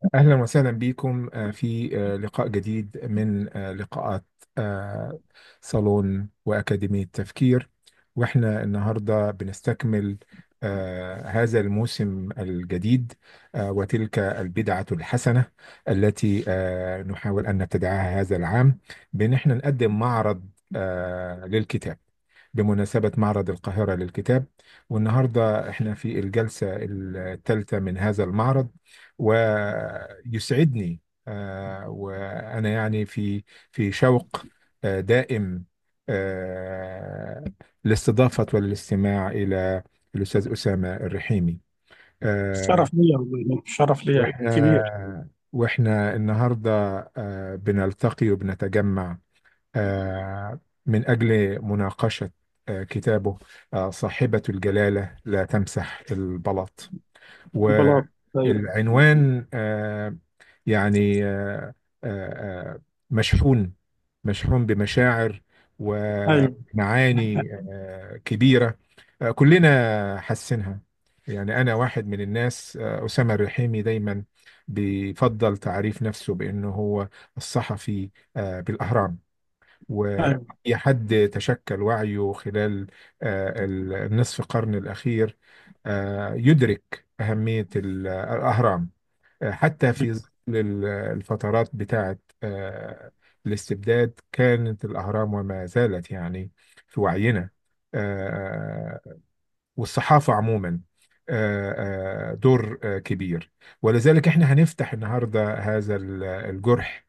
أهلا وسهلا بكم في لقاء جديد من لقاءات آه، صالون وأكاديمية تفكير. وإحنا النهاردة بنستكمل هذا الموسم الجديد، وتلك البدعة الحسنة التي نحاول أن نبتدعها هذا العام، بأن إحنا نقدم معرض للكتاب بمناسبة معرض القاهرة للكتاب. والنهاردة احنا في الجلسة الثالثة من هذا المعرض، ويسعدني وأنا يعني في شوق دائم الاستضافة والاستماع إلى الأستاذ أسامة الرحيمي. آه، الشرف ليا والله، الشرف ليا كبير. واحنا النهارده بنلتقي وبنتجمع من أجل مناقشة كتابه صاحبة الجلالة لا تمسح البلاط. بلاط. ايوه. والعنوان يعني آه، مشحون مشحون بمشاعر ايوه. ومعاني كبيرة، كلنا حاسينها. يعني أنا واحد من الناس، أسامة الرحيمي دايما بيفضل تعريف نفسه بأنه هو الصحفي بالأهرام. ايوه. وأي حد تشكل وعيه خلال النصف قرن الأخير يدرك أهمية الأهرام، حتى في ظل الفترات بتاعة الاستبداد. كانت الأهرام وما زالت يعني في وعينا، والصحافة عموما دور كبير. ولذلك احنا هنفتح النهاردة هذا الجرح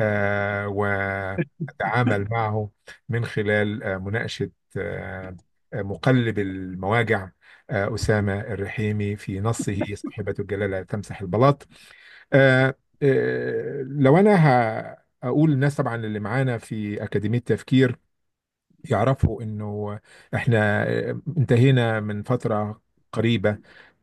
ونتعامل معه من خلال مناقشة مقلب المواجع أسامة الرحيمي في نصه صاحبة الجلالة تمسح البلاط. لو أنا هقول الناس طبعا اللي معانا في أكاديمية تفكير يعرفوا انه احنا انتهينا من فترة قريبة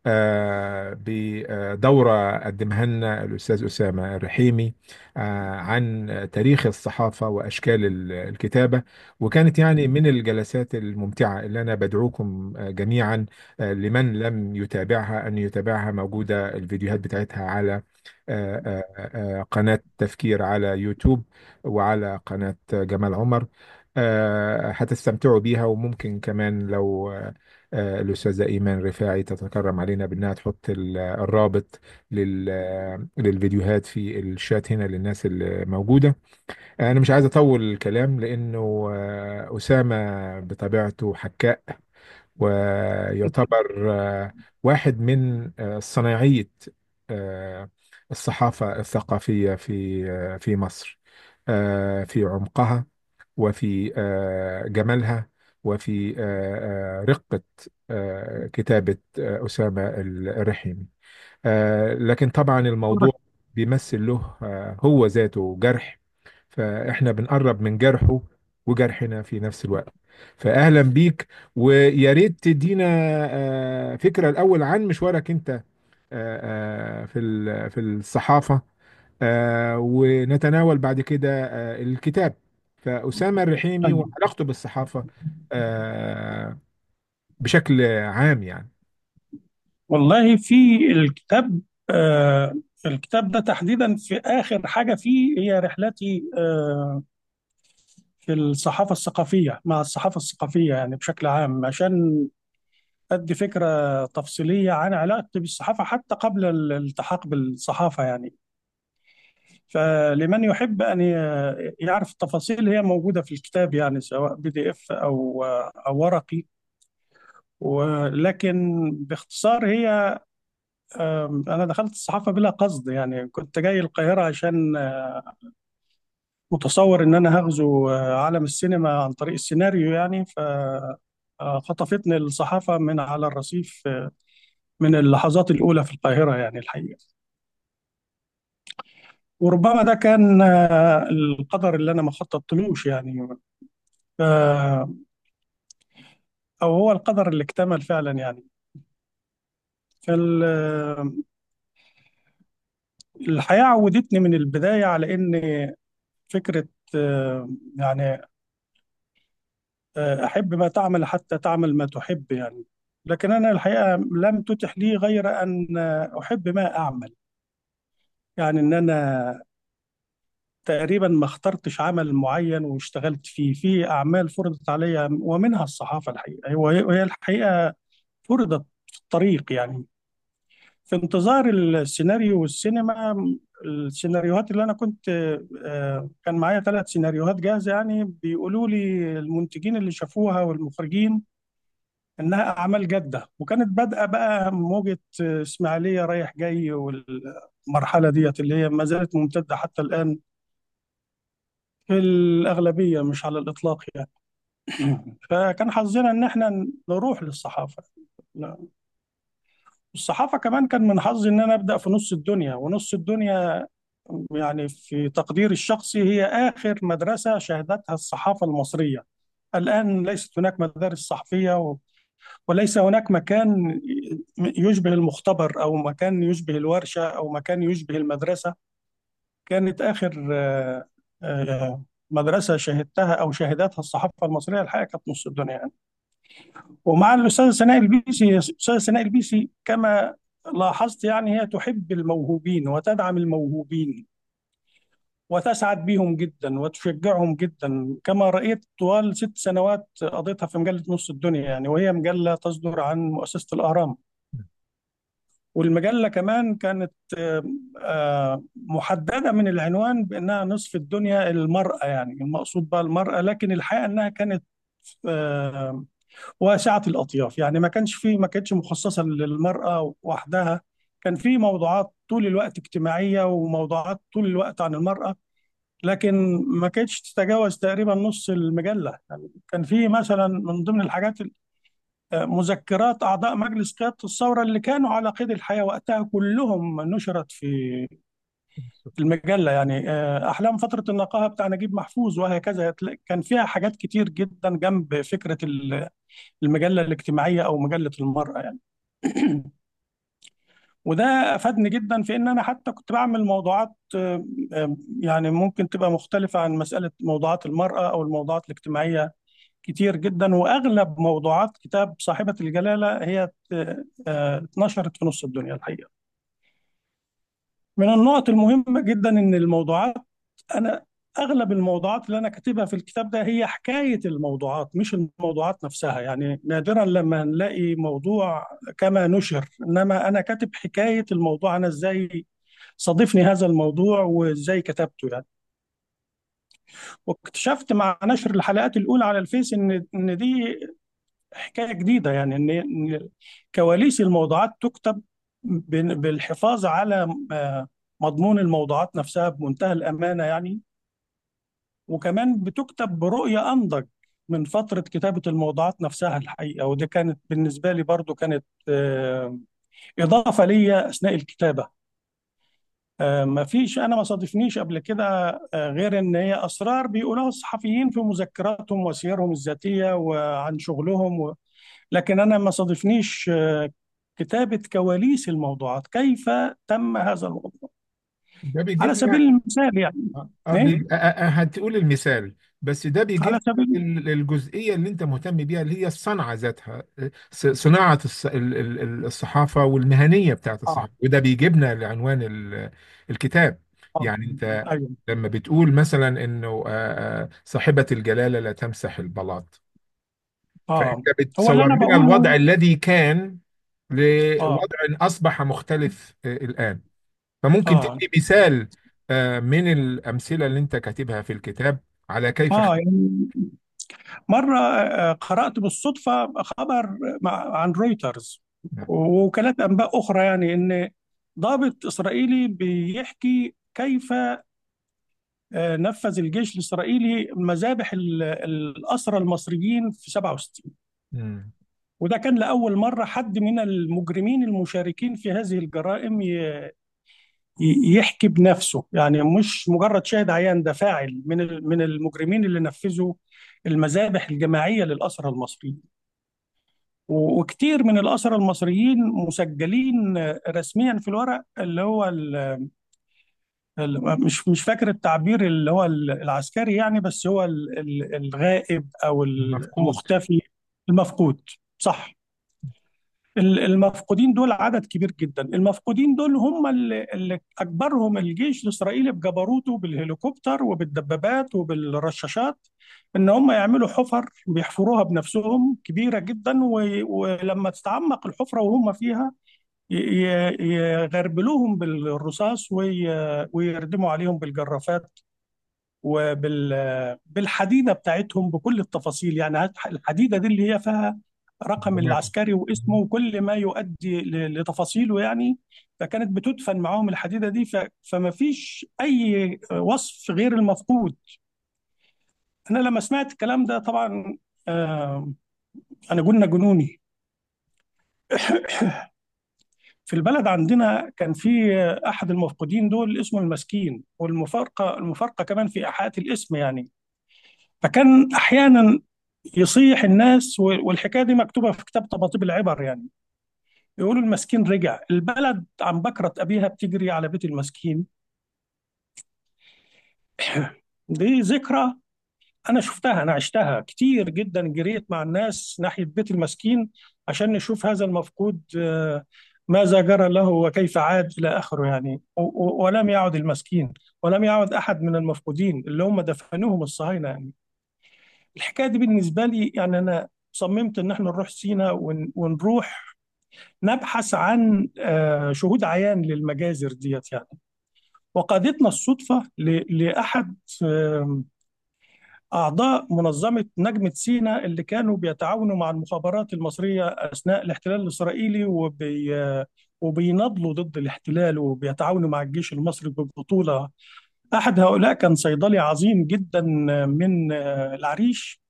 بدورة قدمها لنا الأستاذ أسامة الرحيمي عن تاريخ الصحافة وأشكال الكتابة. وكانت يعني من الجلسات الممتعة اللي أنا بدعوكم جميعا لمن لم يتابعها أن يتابعها. موجودة الفيديوهات بتاعتها على قناة تفكير على يوتيوب، وعلى قناة جمال عمر. هتستمتعوا بيها. وممكن كمان لو الأستاذة إيمان رفاعي تتكرم علينا بأنها تحط الرابط للفيديوهات في الشات هنا للناس اللي موجودة. أنا مش عايز أطول الكلام لأنه أسامة بطبيعته حكاء، ويعتبر واحد من صناعية آه، الصحافة الثقافية في مصر، في عمقها، وفي جمالها، وفي رقة كتابة أسامة الرحيمي. لكن طبعا الموضوع بيمثل له هو ذاته جرح، فإحنا بنقرب من جرحه وجرحنا في نفس الوقت. فأهلا بيك، ويا ريت تدينا فكرة الأول عن مشوارك أنت في الصحافة، ونتناول بعد كده الكتاب. فأسامة الرحيمي ايوه. وعلاقته بالصحافة آه، بشكل عام يعني. والله في الكتاب، الكتاب ده تحديدا في اخر حاجه فيه هي رحلتي في الصحافه الثقافيه مع الصحافه الثقافيه يعني بشكل عام، عشان ادي فكره تفصيليه عن علاقتي بالصحافه حتى قبل الالتحاق بالصحافه يعني. فلمن يحب أن يعرف التفاصيل هي موجودة في الكتاب، يعني سواء PDF أو ورقي. ولكن باختصار هي، أنا دخلت الصحافة بلا قصد، يعني كنت جاي القاهرة عشان متصور إن أنا هغزو عالم السينما عن طريق السيناريو يعني. خطفتني الصحافة من على الرصيف من اللحظات الأولى في القاهرة يعني الحقيقة. وربما ده كان القدر اللي أنا ما خططتلوش يعني. أو هو القدر اللي اكتمل فعلا يعني. فالحياة عودتني من البداية على إن فكرة يعني أحب ما تعمل حتى تعمل ما تحب يعني. لكن أنا الحقيقة لم تتح لي غير أن أحب ما أعمل. يعني ان انا تقريبا ما اخترتش عمل معين واشتغلت فيه، في اعمال فرضت عليا ومنها الصحافه الحقيقه، وهي الحقيقه فرضت في الطريق يعني، في انتظار السيناريو والسينما. السيناريوهات اللي انا كنت كان معايا 3 سيناريوهات جاهزه، يعني بيقولوا لي المنتجين اللي شافوها والمخرجين انها اعمال جاده، وكانت بادئه بقى موجه اسماعيليه رايح جاي، والمرحله ديت اللي هي ما زالت ممتده حتى الان في الاغلبيه، مش على الاطلاق يعني. فكان حظنا ان احنا نروح للصحافه. الصحافه كمان كان من حظي ان انا ابدا في نص الدنيا، ونص الدنيا يعني في تقديري الشخصي هي آخر مدرسة شهدتها الصحافة المصرية. الآن ليست هناك مدارس صحفية، وليس هناك مكان يشبه المختبر، أو مكان يشبه الورشة، أو مكان يشبه المدرسة. كانت آخر مدرسة شهدتها أو شهدتها الصحافة المصرية الحقيقة كانت نص الدنيا يعني. ومع الأستاذة سناء البيسي، الأستاذة سناء البيسي كما لاحظت يعني هي تحب الموهوبين وتدعم الموهوبين، وتسعد بهم جدا وتشجعهم جدا، كما رأيت طوال 6 سنوات قضيتها في مجلة نص الدنيا يعني، وهي مجلة تصدر عن مؤسسة الأهرام. والمجلة كمان كانت محددة من العنوان بأنها نصف الدنيا المرأة، يعني المقصود بها المرأة، لكن الحقيقة أنها كانت آه، واسعة الأطياف، يعني ما كانتش مخصصة للمرأة وحدها. كان في موضوعات طول الوقت اجتماعية، وموضوعات طول الوقت عن المرأة، لكن ما كانتش تتجاوز تقريبا نص المجلة يعني. كان في مثلا من ضمن الحاجات مذكرات أعضاء مجلس قيادة الثورة اللي كانوا على قيد الحياة وقتها، كلهم نشرت في المجلة يعني. أحلام فترة النقاهة بتاع نجيب محفوظ وهكذا، كان فيها حاجات كتير جدا جنب فكرة المجلة الاجتماعية أو مجلة المرأة يعني. وده افادني جدا في ان انا حتى كنت بعمل موضوعات يعني ممكن تبقى مختلفه عن مساله موضوعات المراه او الموضوعات الاجتماعيه كتير جدا. واغلب موضوعات كتاب صاحبه الجلاله هي اتنشرت في نص الدنيا الحقيقه. من النقط المهمه جدا ان الموضوعات، انا اغلب الموضوعات اللي انا كاتبها في الكتاب ده هي حكايه الموضوعات مش الموضوعات نفسها، يعني نادرا لما نلاقي موضوع كما نشر، انما انا كاتب حكايه الموضوع، انا ازاي صادفني هذا الموضوع وازاي كتبته يعني. واكتشفت مع نشر الحلقات الاولى على الفيس ان دي حكايه جديده، يعني ان كواليس الموضوعات تكتب بالحفاظ على مضمون الموضوعات نفسها بمنتهى الامانه يعني، وكمان بتكتب برؤية أنضج من فترة كتابة الموضوعات نفسها الحقيقة. ودي كانت بالنسبة لي برضو كانت إضافة لي أثناء الكتابة. ما فيش، أنا ما صادفنيش قبل كده غير إن هي أسرار بيقولوها الصحفيين في مذكراتهم وسيرهم الذاتية وعن شغلهم لكن أنا ما صادفنيش كتابة كواليس الموضوعات، كيف تم هذا الموضوع ده على بيجيبنا. سبيل المثال يعني. إيه؟ هتقول المثال، بس ده على بيجيب سبيل الجزئية اللي انت مهتم بيها، اللي هي الصنعة ذاتها، صناعة الصحافة والمهنية بتاعت آه الصحافة. وده بيجيبنا لعنوان الكتاب. آه يعني انت أيوه. لما بتقول مثلا انه صاحبة الجلالة لا تمسح البلاط، فانت هو اللي بتصور انا لنا الوضع بقوله. الذي كان اه لوضع اصبح مختلف الآن. فممكن اه تدي مثال من الأمثلة اللي أنت كاتبها في الكتاب على كيف يعني مره قرات بالصدفه خبر عن رويترز نعم. ووكالات انباء اخرى، يعني ان ضابط اسرائيلي بيحكي كيف نفذ الجيش الاسرائيلي مذابح الاسرى المصريين في 67. مم. وده كان لاول مره حد من المجرمين المشاركين في هذه الجرائم يحكي بنفسه، يعني مش مجرد شاهد عيان، ده فاعل من المجرمين اللي نفذوا المذابح الجماعية للأسرى المصريين. وكتير من الأسرى المصريين مسجلين رسميا في الورق اللي هو مش فاكر التعبير اللي هو العسكري يعني، بس هو الغائب أو مفقود. المختفي، المفقود، صح. المفقودين دول عدد كبير جدا. المفقودين دول هم اللي أجبرهم الجيش الإسرائيلي بجبروته بالهليكوبتر وبالدبابات وبالرشاشات إن هم يعملوا حفر بيحفروها بنفسهم كبيرة جدا، ولما تتعمق الحفرة وهم فيها يغربلوهم بالرصاص ويردموا عليهم بالجرافات وبالحديدة بتاعتهم بكل التفاصيل. يعني الحديدة دي اللي هي فيها رقم العسكري واسمه وكل ما يؤدي لتفاصيله يعني. فكانت بتدفن معاهم الحديدة دي، فما فيش أي وصف غير المفقود. أنا لما سمعت الكلام ده طبعا آه، أنا قلنا جنوني. في البلد عندنا كان في أحد المفقودين دول اسمه المسكين، والمفارقة كمان في إيحاءات الاسم يعني. فكان أحيانا يصيح الناس، والحكايه دي مكتوبه في كتاب طباطيب العبر يعني. يقولوا المسكين رجع البلد، عن بكره ابيها بتجري على بيت المسكين. دي ذكرى انا شفتها، انا عشتها كتير جدا، جريت مع الناس ناحيه بيت المسكين عشان نشوف هذا المفقود ماذا جرى له وكيف عاد الى اخره يعني. ولم يعد المسكين، ولم يعد احد من المفقودين اللي هم دفنوهم الصهاينه يعني. الحكايه دي بالنسبه لي يعني انا صممت ان احنا نروح سينا ونروح نبحث عن شهود عيان للمجازر ديت يعني. وقادتنا الصدفة لأحد أعضاء منظمة نجمة سيناء اللي كانوا بيتعاونوا مع المخابرات المصرية أثناء الاحتلال الإسرائيلي وبيناضلوا ضد الاحتلال وبيتعاونوا مع الجيش المصري ببطولة. أحد هؤلاء كان صيدلي عظيم جدا من العريش،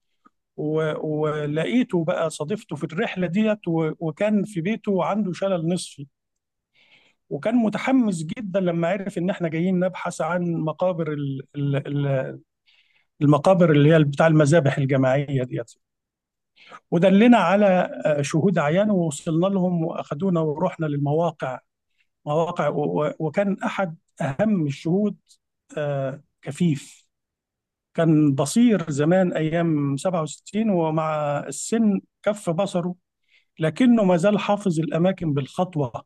ولقيته بقى صادفته في الرحلة ديت، وكان في بيته عنده شلل نصفي. وكان متحمس جدا لما عرف ان احنا جايين نبحث عن مقابر المقابر اللي هي بتاع المذابح الجماعيه ديت. ودلنا على شهود عيان ووصلنا لهم واخدونا ورحنا للمواقع. وكان احد اهم الشهود كفيف، كان بصير زمان ايام 67 ومع السن كف بصره، لكنه ما زال حافظ الاماكن بالخطوه.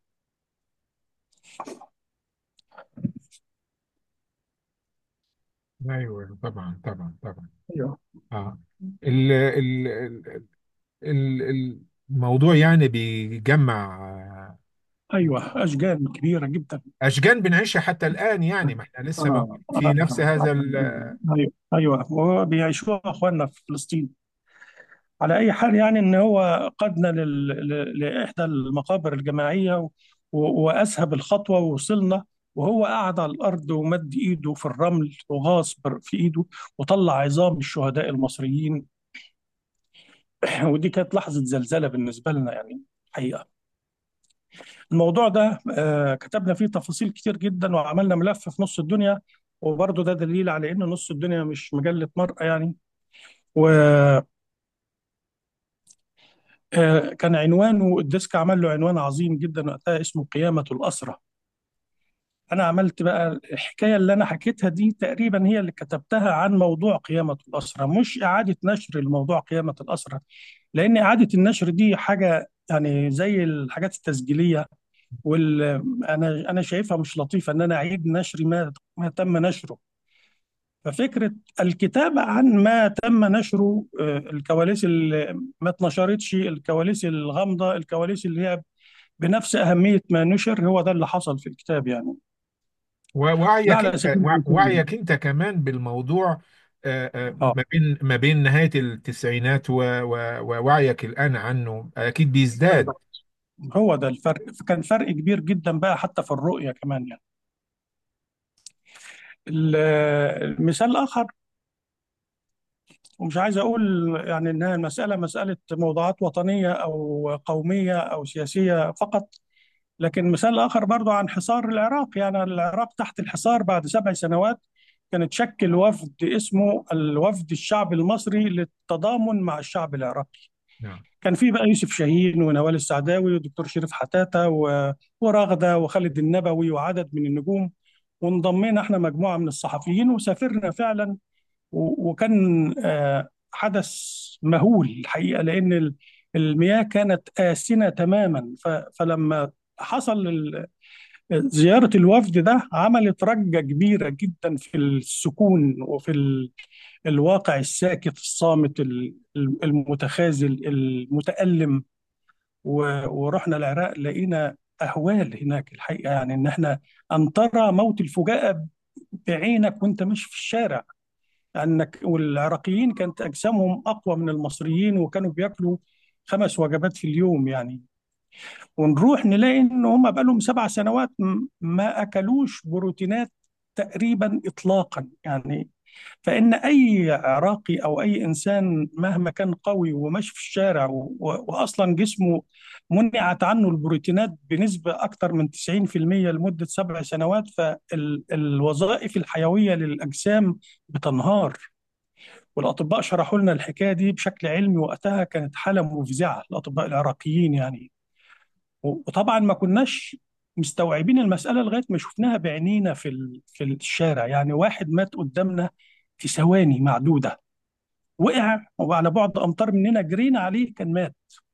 ايوه طبعا طبعا طبعا. ايوه. اه ال ال ال ال- الموضوع يعني بيجمع ايوه اشجان كبيره جدا. اشجان بنعيشها حتى الان، يعني ما احنا لسه موجودين في نفس هذا ايوه ايوه، وبيعيشوها اخواننا في فلسطين. على اي حال يعني ان هو قادنا لاحدى المقابر الجماعيه واسهب الخطوه ووصلنا. وهو قعد على الارض ومد ايده في الرمل وغاص في ايده وطلع عظام الشهداء المصريين. ودي كانت لحظه زلزله بالنسبه لنا يعني حقيقه. الموضوع ده كتبنا فيه تفاصيل كتير جدا وعملنا ملف في نص الدنيا. وبرضه ده دليل على ان نص الدنيا مش مجله مرأة يعني. وكان عنوانه الديسك عمل له عنوان عظيم جدا وقتها اسمه قيامة الأسرة. أنا عملت بقى الحكاية اللي أنا حكيتها دي تقريبا هي اللي كتبتها عن موضوع قيامة الأسرة، مش إعادة نشر الموضوع قيامة الأسرة. لأن إعادة النشر دي حاجة يعني زي الحاجات التسجيلية. انا شايفها مش لطيفه ان انا اعيد نشر ما تم نشره. ففكره الكتابه عن ما تم نشره، الكواليس اللي ما اتنشرتش، الكواليس الغامضه، الكواليس اللي هي بنفس اهميه ما نشر، هو ده اللي حصل في الكتاب يعني. ده ووعيك على انت، سبيل المثال. وعيك انت كمان بالموضوع اه. ما بين نهاية التسعينات ووعيك الآن عنه أكيد بيزداد. بالضبط. هو ده الفرق، فكان فرق كبير جدا بقى حتى في الرؤيه كمان يعني. المثال الاخر، ومش عايز اقول يعني انها المساله مساله موضوعات وطنيه او قوميه او سياسيه فقط، لكن مثال اخر برضو عن حصار العراق. يعني العراق تحت الحصار بعد 7 سنوات كانت تشكل وفد اسمه الوفد الشعبي المصري للتضامن مع الشعب العراقي. نعم. كان في بقى يوسف شاهين ونوال السعداوي ودكتور شريف حتاتة ورغدة وخالد النبوي وعدد من النجوم. وانضمينا احنا مجموعة من الصحفيين وسافرنا فعلا. وكان حدث مهول الحقيقة، لأن المياه كانت آسنة تماما. فلما حصل زيارة الوفد ده عملت رجة كبيرة جدا في السكون وفي الواقع الساكت الصامت المتخاذل المتألم. ورحنا العراق لقينا أهوال هناك الحقيقة، يعني إن إحنا أن ترى موت الفجاءة بعينك وأنت ماشي في الشارع. انك والعراقيين كانت اجسامهم اقوى من المصريين، وكانوا بياكلوا 5 وجبات في اليوم يعني. ونروح نلاقي ان هم بقالهم 7 سنوات ما اكلوش بروتينات تقريبا اطلاقا يعني. فان اي عراقي او اي انسان مهما كان قوي وماشي في الشارع واصلا جسمه منعت عنه البروتينات بنسبه اكثر من 90% لمده 7 سنوات، فالوظائف الحيويه للاجسام بتنهار. والاطباء شرحوا لنا الحكايه دي بشكل علمي وقتها، كانت حاله مفزعه الاطباء العراقيين يعني. وطبعا ما كناش مستوعبين المساله لغايه ما شفناها بعينينا في الشارع. يعني واحد مات قدامنا في ثواني معدوده، وقع وعلى بعد امتار مننا جرينا عليه كان مات.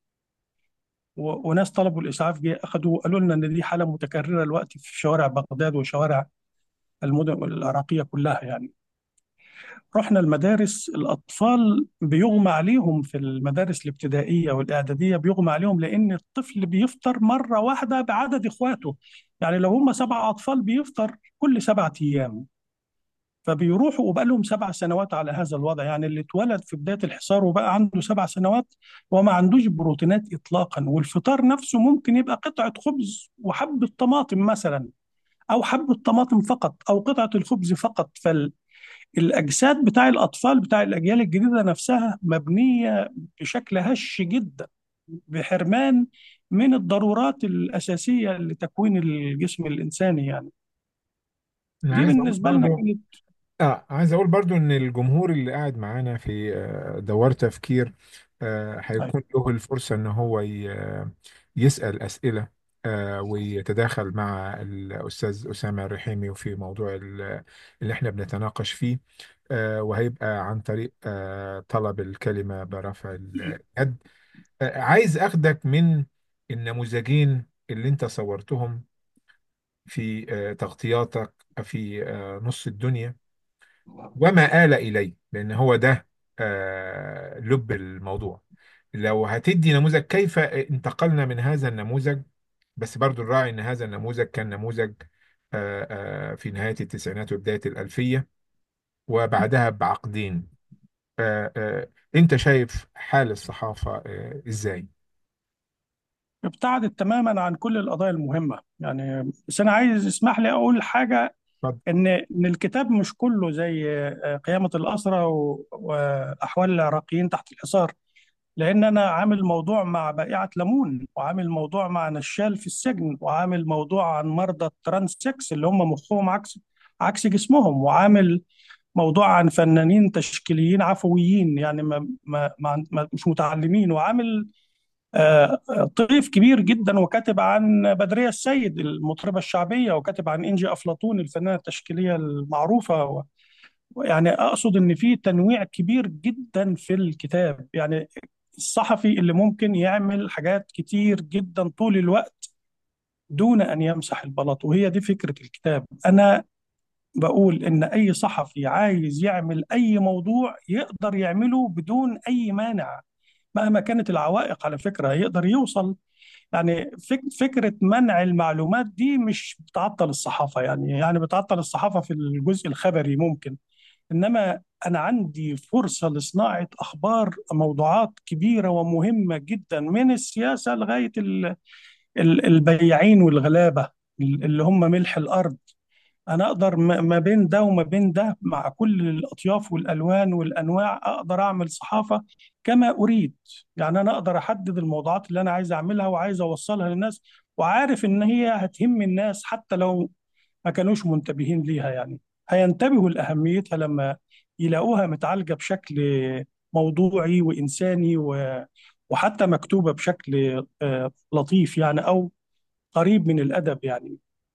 وناس طلبوا الاسعاف جه اخذوا، قالوا لنا ان دي حاله متكرره دلوقتي في شوارع بغداد وشوارع المدن العراقيه كلها يعني. رحنا المدارس، الأطفال بيغمى عليهم في المدارس الابتدائية والإعدادية، بيغمى عليهم لأن الطفل بيفطر مرة واحدة بعدد إخواته. يعني لو هم 7 أطفال بيفطر كل 7 أيام. فبيروحوا وبقى لهم 7 سنوات على هذا الوضع. يعني اللي اتولد في بداية الحصار وبقى عنده 7 سنوات وما عندوش بروتينات إطلاقا. والفطار نفسه ممكن يبقى قطعة خبز وحبة طماطم مثلا، أو حبة طماطم فقط، أو قطعة الخبز فقط. الأجساد بتاع الأطفال بتاع الأجيال الجديدة نفسها مبنية بشكل هش جدا، بحرمان من الضرورات الأساسية لتكوين الجسم الإنساني يعني. انا دي عايز اقول بالنسبة لنا برضو، كانت. عايز اقول برضو ان الجمهور اللي قاعد معانا في دوار تفكير طيب. هيكون له الفرصة ان هو يسأل أسئلة ويتداخل مع الأستاذ أسامة الرحيمي في موضوع اللي احنا بنتناقش فيه. وهيبقى عن طريق طلب الكلمة برفع اليد. عايز أخدك من النموذجين اللي انت صورتهم في تغطياتك في نص الدنيا وما آل إليه، لأن هو ده لب الموضوع. لو هتدي نموذج كيف انتقلنا من هذا النموذج، بس برضو نراعي أن هذا النموذج كان نموذج في نهاية التسعينات وبداية الألفية وبعدها بعقدين. أنت شايف حال الصحافة إزاي؟ ابتعدت تماما عن كل القضايا المهمة يعني. بس أنا عايز اسمح لي أقول حاجة، اتفضل. إن الكتاب مش كله زي قيامة الأسرى وأحوال العراقيين تحت الحصار. لان انا عامل موضوع مع بائعة ليمون، وعامل موضوع مع نشال في السجن، وعامل موضوع عن مرضى الترانسكس اللي هم مخهم عكس جسمهم، وعامل موضوع عن فنانين تشكيليين عفويين يعني مش متعلمين، وعامل طيف كبير جدا، وكاتب عن بدرية السيد المطربة الشعبية، وكاتب عن إنجي أفلاطون الفنانة التشكيلية المعروفة. يعني أقصد إن في تنويع كبير جدا في الكتاب يعني. الصحفي اللي ممكن يعمل حاجات كتير جدا طول الوقت دون أن يمسح البلاط، وهي دي فكرة الكتاب. أنا بقول إن أي صحفي عايز يعمل أي موضوع يقدر يعمله بدون أي مانع، مهما كانت العوائق. على فكرة يقدر يوصل يعني. فكرة منع المعلومات دي مش بتعطل الصحافة يعني بتعطل الصحافة في الجزء الخبري ممكن. انما انا عندي فرصه لصناعه اخبار، موضوعات كبيره ومهمه جدا من السياسه لغايه البياعين والغلابه اللي هم ملح الارض. انا اقدر ما بين ده وما بين ده، مع كل الاطياف والالوان والانواع، اقدر اعمل صحافه كما اريد. يعني انا اقدر احدد الموضوعات اللي انا عايز اعملها وعايز اوصلها للناس، وعارف ان هي هتهم الناس حتى لو ما كانوش منتبهين ليها يعني. هينتبهوا لأهميتها لما يلاقوها متعالجة بشكل موضوعي وإنساني وحتى مكتوبة بشكل لطيف يعني، أو قريب من الأدب يعني.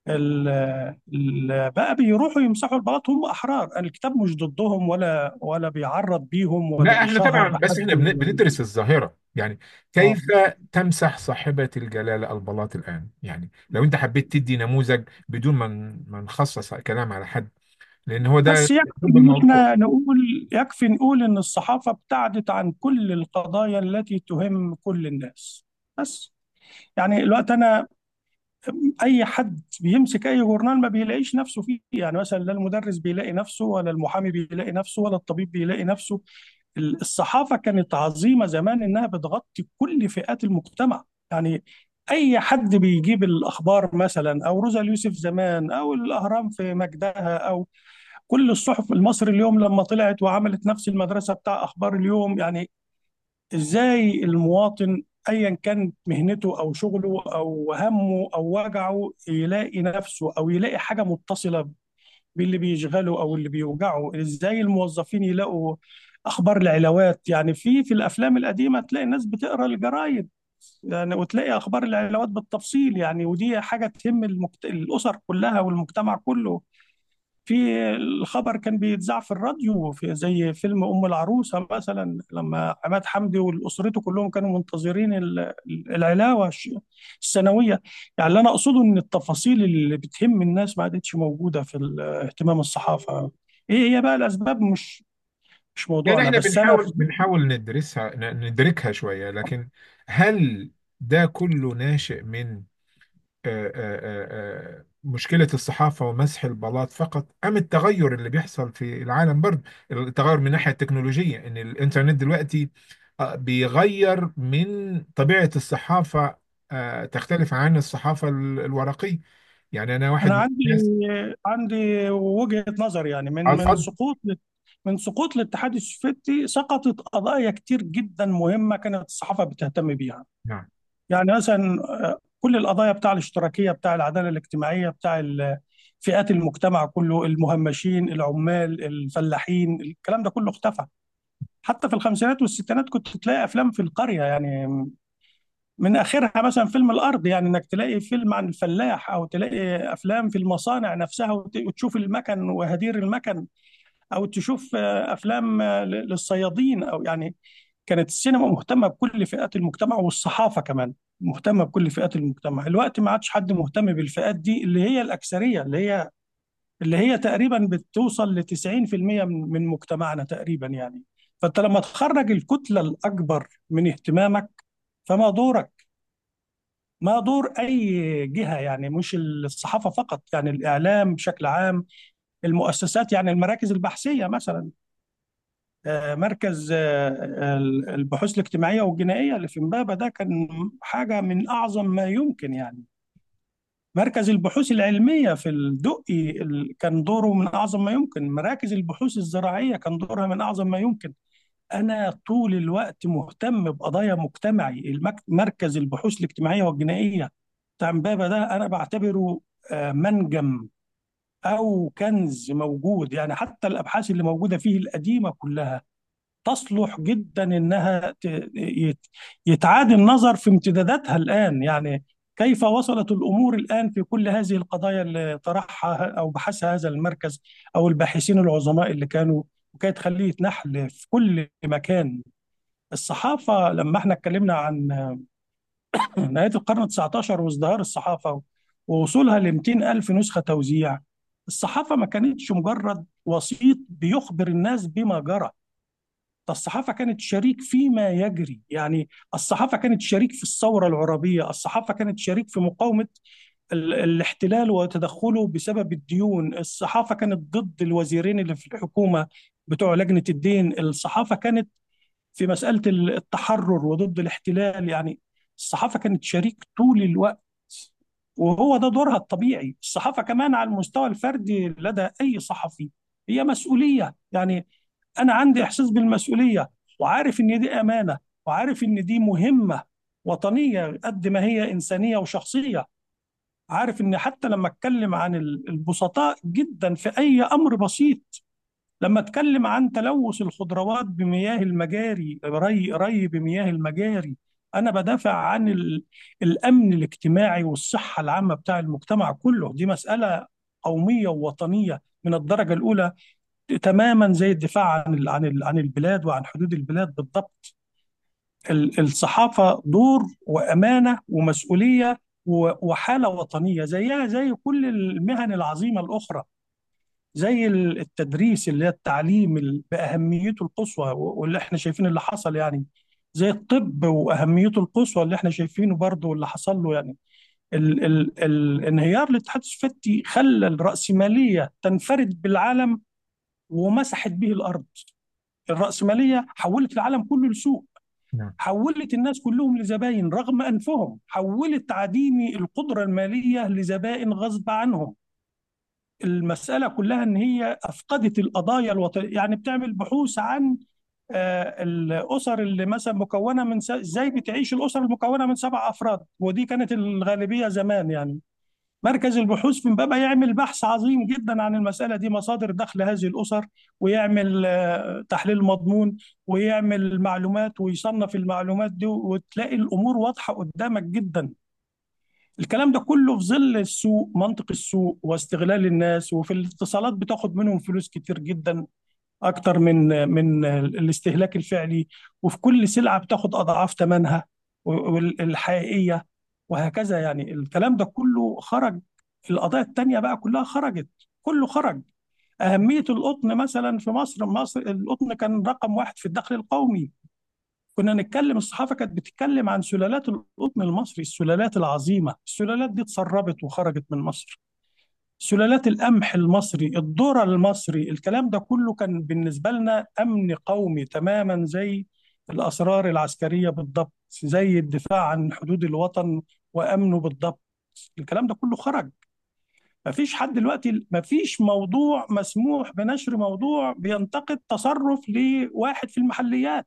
ال- بقى بيروحوا يمسحوا البلاط، هم احرار، الكتاب مش ضدهم ولا بيعرض بيهم ولا لا احنا بيشهر طبعا، بس بحد. احنا بندرس الظاهرة يعني. اه، كيف تمسح صاحبة الجلالة البلاط الآن؟ يعني لو انت حبيت تدي نموذج بدون ما نخصص كلام على حد، لان هو ده بس يكفي يكون ان بالموضوع. احنا نقول، يكفي نقول ان الصحافه ابتعدت عن كل القضايا التي تهم كل الناس. بس يعني الوقت انا، اي حد بيمسك اي جورنال ما بيلاقيش نفسه فيه. يعني مثلا لا المدرس بيلاقي نفسه، ولا المحامي بيلاقي نفسه، ولا الطبيب بيلاقي نفسه. الصحافه كانت عظيمه زمان انها بتغطي كل فئات المجتمع. يعني اي حد بيجيب الاخبار مثلا، او روزا اليوسف زمان، او الاهرام في مجدها، او كل الصحف، المصري اليوم لما طلعت وعملت نفس المدرسه بتاع اخبار اليوم. يعني ازاي المواطن ايا كانت مهنته او شغله او همه او وجعه يلاقي نفسه او يلاقي حاجه متصله باللي بيشغله او اللي بيوجعه؟ ازاي الموظفين يلاقوا اخبار العلاوات؟ يعني في الافلام القديمه تلاقي الناس بتقرا الجرايد، يعني وتلاقي اخبار العلاوات بالتفصيل. يعني ودي حاجه تهم الاسر كلها والمجتمع كله. في الخبر كان بيتذاع في الراديو، في زي فيلم أم العروسة مثلا، لما عماد حمدي وأسرته كلهم كانوا منتظرين العلاوة السنوية. يعني اللي أنا أقصده إن التفاصيل اللي بتهم الناس ما عادتش موجودة في اهتمام الصحافة. إيه هي بقى الأسباب؟ مش يعني موضوعنا، احنا بس أنا بنحاول ندرسها، ندركها شوية، لكن هل ده كله ناشئ من مشكلة الصحافة ومسح البلاط فقط، أم التغير اللي بيحصل في العالم برضه؟ التغير من الناحية التكنولوجية، إن الإنترنت دلوقتي بيغير من طبيعة الصحافة، تختلف عن الصحافة الورقية. يعني أنا واحد أنا من عندي الناس. عندي وجهة نظر. يعني اتفضل. من سقوط الاتحاد السوفيتي سقطت قضايا كتير جدا مهمة كانت الصحافة بتهتم بيها. نعم. يعني مثلا كل القضايا بتاع الاشتراكية، بتاع العدالة الاجتماعية، بتاع فئات المجتمع كله، المهمشين، العمال، الفلاحين، الكلام ده كله اختفى. حتى في الخمسينات والستينات كنت تلاقي أفلام في القرية، يعني من آخرها مثلا فيلم الأرض، يعني إنك تلاقي فيلم عن الفلاح، أو تلاقي أفلام في المصانع نفسها وتشوف المكن وهدير المكن، أو تشوف أفلام للصيادين، أو يعني كانت السينما مهتمة بكل فئات المجتمع، والصحافة كمان مهتمة بكل فئات المجتمع. الوقت ما عادش حد مهتم بالفئات دي اللي هي الأكثرية، اللي هي تقريبا بتوصل ل 90% من مجتمعنا تقريبا يعني. فأنت لما تخرج الكتلة الأكبر من اهتمامك، فما دورك؟ ما دور أي جهة؟ يعني مش الصحافة فقط، يعني الإعلام بشكل عام، المؤسسات، يعني المراكز البحثية مثلا. مركز البحوث الاجتماعية والجنائية اللي في إمبابة ده كان حاجة من أعظم ما يمكن يعني. مركز البحوث العلمية في الدقي كان دوره من أعظم ما يمكن. مراكز البحوث الزراعية كان دورها من أعظم ما يمكن. أنا طول الوقت مهتم بقضايا مجتمعي. مركز البحوث الاجتماعية والجنائية بتاع إمبابة ده أنا بعتبره منجم أو كنز موجود. يعني حتى الأبحاث اللي موجودة فيه القديمة كلها تصلح جدا انها يتعاد النظر في امتداداتها الان. يعني كيف وصلت الامور الان في كل هذه القضايا اللي طرحها او بحثها هذا المركز، او الباحثين العظماء اللي كانوا، وكانت خلية نحل في كل مكان. الصحافة لما احنا اتكلمنا عن نهاية القرن 19 وازدهار الصحافة ووصولها ل 200 ألف نسخة توزيع، الصحافة ما كانتش مجرد وسيط بيخبر الناس بما جرى. ده الصحافة كانت شريك فيما يجري. يعني الصحافة كانت شريك في الثورة العربية، الصحافة كانت شريك في مقاومة الاحتلال وتدخله بسبب الديون، الصحافة كانت ضد الوزيرين اللي في الحكومة بتوع لجنة الدين، الصحافة كانت في مسألة التحرر وضد الاحتلال. يعني الصحافة كانت شريك طول الوقت، وهو ده دورها الطبيعي. الصحافة كمان على المستوى الفردي لدى أي صحفي هي مسؤولية. يعني أنا عندي إحساس بالمسؤولية، وعارف إن دي أمانة، وعارف إن دي مهمة وطنية قد ما هي إنسانية وشخصية. عارف إن حتى لما أتكلم عن البسطاء جدا في أي أمر بسيط، لما أتكلم عن تلوث الخضروات بمياه المجاري، ري بمياه المجاري، أنا بدافع عن الأمن الاجتماعي والصحة العامة بتاع المجتمع كله. دي مسألة قومية ووطنية من الدرجة الأولى، تماما زي الدفاع عن البلاد وعن حدود البلاد بالضبط. الصحافة دور وأمانة ومسؤولية وحالة وطنية زيها زي كل المهن العظيمة الأخرى، زي التدريس اللي هي التعليم بأهميته القصوى واللي احنا شايفين اللي حصل يعني، زي الطب وأهميته القصوى اللي احنا شايفينه برضه واللي حصل له يعني. انهيار الاتحاد السوفيتي خلى الرأسمالية تنفرد بالعالم ومسحت به الأرض. الرأسمالية حولت العالم كله لسوق، نعم. حولت الناس كلهم لزباين رغم أنفهم، حولت عديمي القدرة المالية لزبائن غصب عنهم. المسألة كلها إن هي أفقدت القضايا الوطنية. يعني بتعمل بحوث عن الأسر اللي مثلا مكونة من إزاي بتعيش الأسر المكونة من 7 أفراد، ودي كانت الغالبية زمان يعني. مركز البحوث من بابا يعمل بحث عظيم جدا عن المسألة دي، مصادر دخل هذه الأسر، ويعمل تحليل مضمون، ويعمل معلومات ويصنف المعلومات دي، وتلاقي الأمور واضحة قدامك جدا. الكلام ده كله في ظل السوق، منطق السوق واستغلال الناس، وفي الاتصالات بتاخد منهم فلوس كتير جدا أكتر من الاستهلاك الفعلي، وفي كل سلعة بتاخد أضعاف ثمنها الحقيقية، وهكذا. يعني الكلام ده كله خرج. القضايا التانية بقى كلها خرجت، كله خرج. أهمية القطن مثلا في مصر، القطن كان رقم واحد في الدخل القومي. كنا نتكلم، الصحافة كانت بتتكلم عن سلالات القطن المصري، السلالات العظيمة، السلالات دي اتسربت وخرجت من مصر. سلالات القمح المصري، الذرة المصري، الكلام ده كله كان بالنسبة لنا أمن قومي تماما، زي الأسرار العسكرية بالضبط، زي الدفاع عن حدود الوطن وأمنه بالضبط. الكلام ده كله خرج. مفيش حد دلوقتي، مفيش موضوع مسموح بنشر موضوع بينتقد تصرف لواحد في المحليات.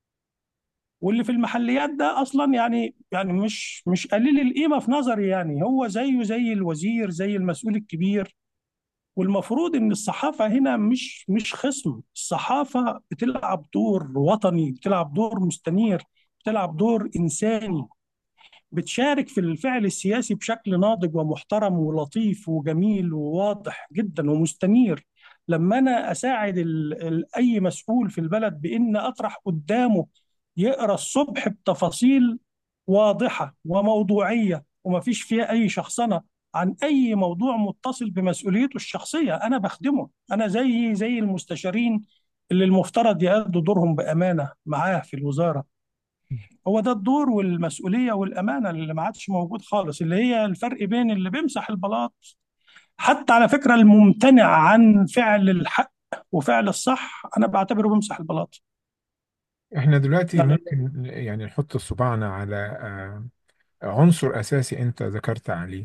واللي في المحليات ده اصلا يعني مش قليل القيمه في نظري، يعني هو زيه زي الوزير، زي المسؤول الكبير. والمفروض ان الصحافه هنا مش خصم. الصحافه بتلعب دور وطني، بتلعب دور مستنير، بتلعب دور انساني، بتشارك في الفعل السياسي بشكل ناضج ومحترم ولطيف وجميل وواضح جدا ومستنير. لما انا اساعد اي مسؤول في البلد بان اطرح قدامه يقرا الصبح بتفاصيل واضحه وموضوعيه وما فيش فيها اي شخصنه عن اي موضوع متصل بمسؤوليته الشخصيه، انا بخدمه. انا زي المستشارين اللي المفترض يأدوا دورهم بامانه معاه في الوزاره. هو ده الدور والمسؤولية والأمانة اللي ما عادش موجود خالص، اللي هي الفرق بين اللي بيمسح البلاط، حتى على فكرة الممتنع عن فعل الحق وفعل الصح أنا بعتبره بيمسح البلاط. احنا دلوقتي يعني ممكن يعني نحط صباعنا على عنصر أساسي أنت ذكرت عليه،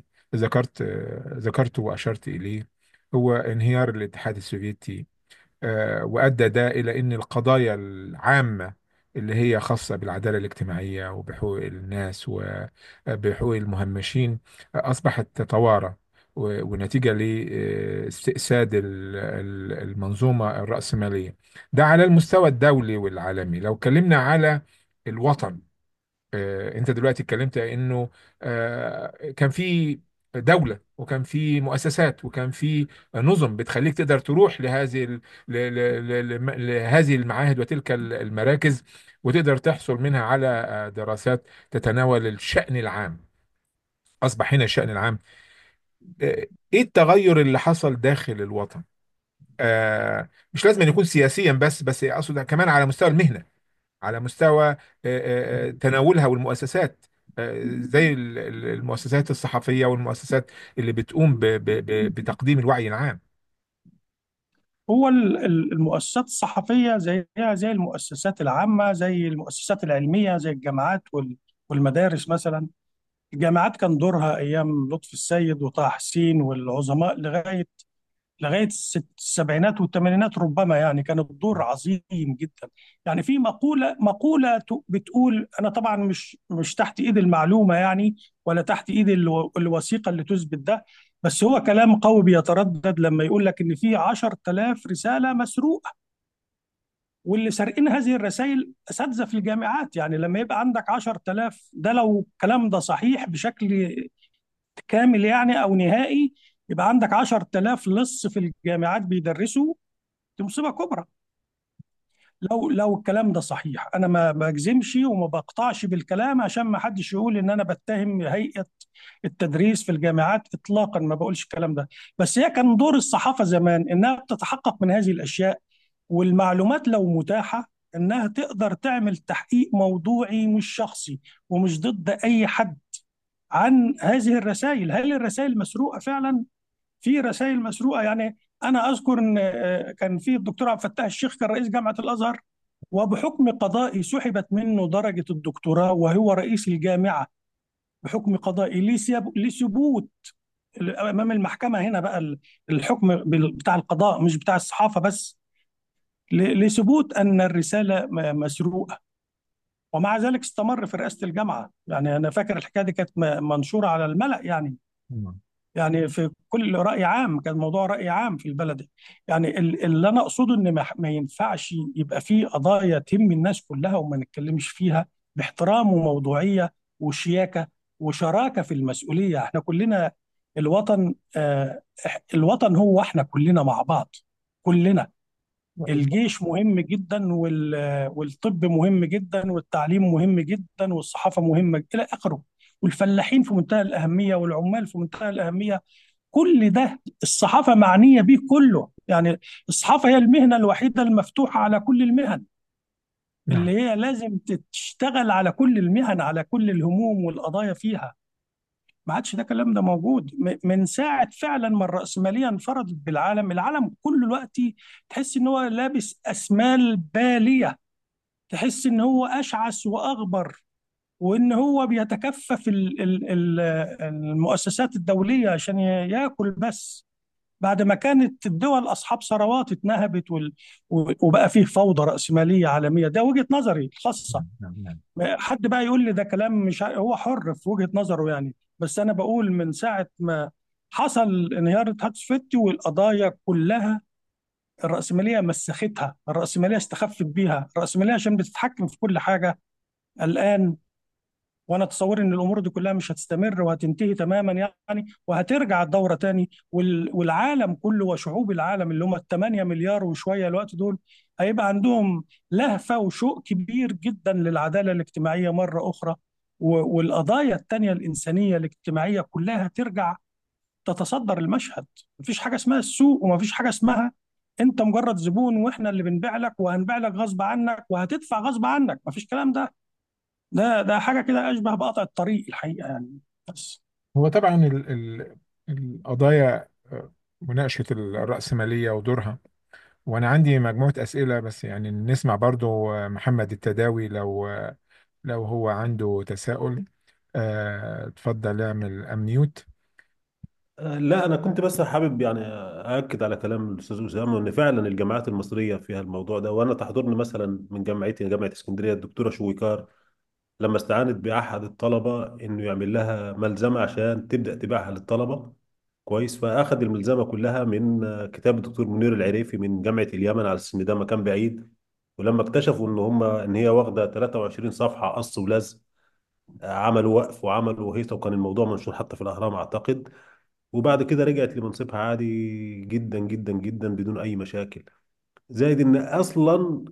ذكرته وأشرت إليه، هو انهيار الاتحاد السوفيتي. وأدى ده إلى أن القضايا العامة اللي هي خاصة بالعدالة الاجتماعية وبحقوق الناس وبحقوق المهمشين أصبحت تتوارى، ونتيجة لاستئساد المنظومة الرأسمالية. ده على المستوى الدولي والعالمي. لو اتكلمنا على الوطن، انت دلوقتي اتكلمت انه كان في دولة وكان في مؤسسات وكان في نظم بتخليك تقدر تروح لهذه المعاهد وتلك المراكز، وتقدر تحصل منها على دراسات تتناول الشأن العام. أصبح هنا الشأن العام. ايه التغير اللي حصل داخل الوطن؟ مش لازم أن يكون سياسيا بس اقصد كمان على مستوى المهنة، على مستوى تناولها والمؤسسات، زي المؤسسات الصحفية والمؤسسات اللي بتقوم بتقديم الوعي العام. هو المؤسسات الصحفية زيها زي المؤسسات العامة، زي المؤسسات العلمية، زي الجامعات والمدارس مثلا. الجامعات كان دورها أيام لطفي السيد وطه حسين والعظماء لغايه السبعينات والثمانينات ربما، يعني كان الدور عظيم جدا. يعني في مقوله بتقول، انا طبعا مش تحت ايد المعلومه يعني، ولا تحت ايد الوثيقه اللي تثبت ده، بس هو كلام قوي بيتردد لما يقول لك ان في 10,000 رساله مسروقه. واللي سارقين هذه الرسائل اساتذه في الجامعات. يعني لما يبقى عندك 10,000، ده لو الكلام ده صحيح بشكل كامل يعني او نهائي، يبقى عندك 10,000 لص في الجامعات بيدرسوا، دي مصيبه كبرى. لو الكلام ده صحيح، انا ما بجزمش وما بقطعش بالكلام عشان ما حدش يقول ان انا بتهم هيئة التدريس في الجامعات، اطلاقا ما بقولش الكلام ده. بس هي كان دور الصحافة زمان انها بتتحقق من هذه الاشياء، والمعلومات لو متاحة انها تقدر تعمل تحقيق موضوعي مش شخصي ومش ضد اي حد عن هذه الرسائل. هل الرسائل مسروقة فعلا؟ في رسائل مسروقة يعني. انا اذكر ان كان في الدكتور عبد الفتاح الشيخ كان رئيس جامعة الازهر، وبحكم قضائي سحبت منه درجة الدكتوراه وهو رئيس الجامعة، بحكم قضائي لثبوت أمام المحكمة. هنا بقى الحكم بتاع القضاء مش بتاع الصحافة بس، لثبوت أن الرسالة مسروقة. ومع ذلك استمر في رئاسة الجامعة. يعني أنا فاكر الحكاية دي كانت منشورة على الملأ يعني، نعم. يعني في كل رأي عام، كان موضوع رأي عام في البلد. يعني اللي أنا أقصده إن ما ينفعش يبقى في قضايا تهم الناس كلها وما نتكلمش فيها باحترام وموضوعية وشياكة وشراكة في المسؤولية. احنا كلنا الوطن، الوطن هو احنا كلنا مع بعض، كلنا. الجيش مهم جدا، والطب مهم جدا، والتعليم مهم جدا، والصحافة مهمة إلى آخره، والفلاحين في منتهى الأهمية، والعمال في منتهى الأهمية. كل ده الصحافة معنية به كله. يعني الصحافة هي المهنة الوحيدة المفتوحة على كل المهن، اللي نعم. هي لازم تشتغل على كل المهن، على كل الهموم والقضايا فيها. ما عادش ده الكلام ده موجود من ساعة فعلا ما الرأسمالية انفرضت بالعالم. العالم كل الوقت تحس ان هو لابس أسمال بالية، تحس ان هو أشعث وأغبر، وان هو بيتكفف المؤسسات الدولية عشان ياكل بس، بعد ما كانت الدول أصحاب ثروات اتنهبت وبقى فيه فوضى رأسمالية عالمية. ده وجهة نظري الخاصة. نعم. نعم. حد بقى يقول لي ده كلام مش هو حر في وجهة نظره يعني. بس أنا بقول من ساعة ما حصل انهيار الاتحاد السوفيتي والقضايا كلها، الرأسمالية مسختها، الرأسمالية استخفت بيها، الرأسمالية عشان بتتحكم في كل حاجة الآن. وانا اتصور ان الامور دي كلها مش هتستمر وهتنتهي تماما يعني، وهترجع الدوره تاني. والعالم كله وشعوب العالم اللي هم 8 مليار وشويه الوقت دول، هيبقى عندهم لهفه وشوق كبير جدا للعداله الاجتماعيه مره اخرى. والقضايا التانيه الانسانيه الاجتماعيه كلها ترجع تتصدر المشهد. مفيش حاجه اسمها السوق، ومفيش حاجه اسمها انت مجرد زبون واحنا اللي بنبيع لك وهنبيع لك غصب عنك وهتدفع غصب عنك. مفيش كلام ده. ده حاجة كده أشبه بقطع الطريق الحقيقة يعني. بس هو طبعا القضايا، مناقشة الرأسمالية ودورها. وأنا عندي مجموعة أسئلة، بس يعني نسمع برضو محمد التداوي لو هو عنده تساؤل. اتفضل اعمل أمنيوت. لا، انا كنت بس حابب يعني ااكد على كلام الاستاذ اسامه ان فعلا الجامعات المصريه فيها الموضوع ده. وانا تحضرني مثلا من جامعتي، جامعه اسكندريه، الدكتوره شويكار لما استعانت باحد الطلبه انه يعمل لها ملزمه عشان تبدا تبيعها للطلبه. كويس. فاخذ الملزمه كلها من كتاب الدكتور منير العريفي من جامعه اليمن، على اساس ان ده مكان بعيد. ولما اكتشفوا ان هي واخده 23 صفحه قص ولزق، عملوا وقف وعملوا هيصه، وكان الموضوع منشور حتى في الاهرام اعتقد. وبعد كده رجعت لمنصبها عادي جدا جدا جدا بدون اي مشاكل. زائد ان اصلا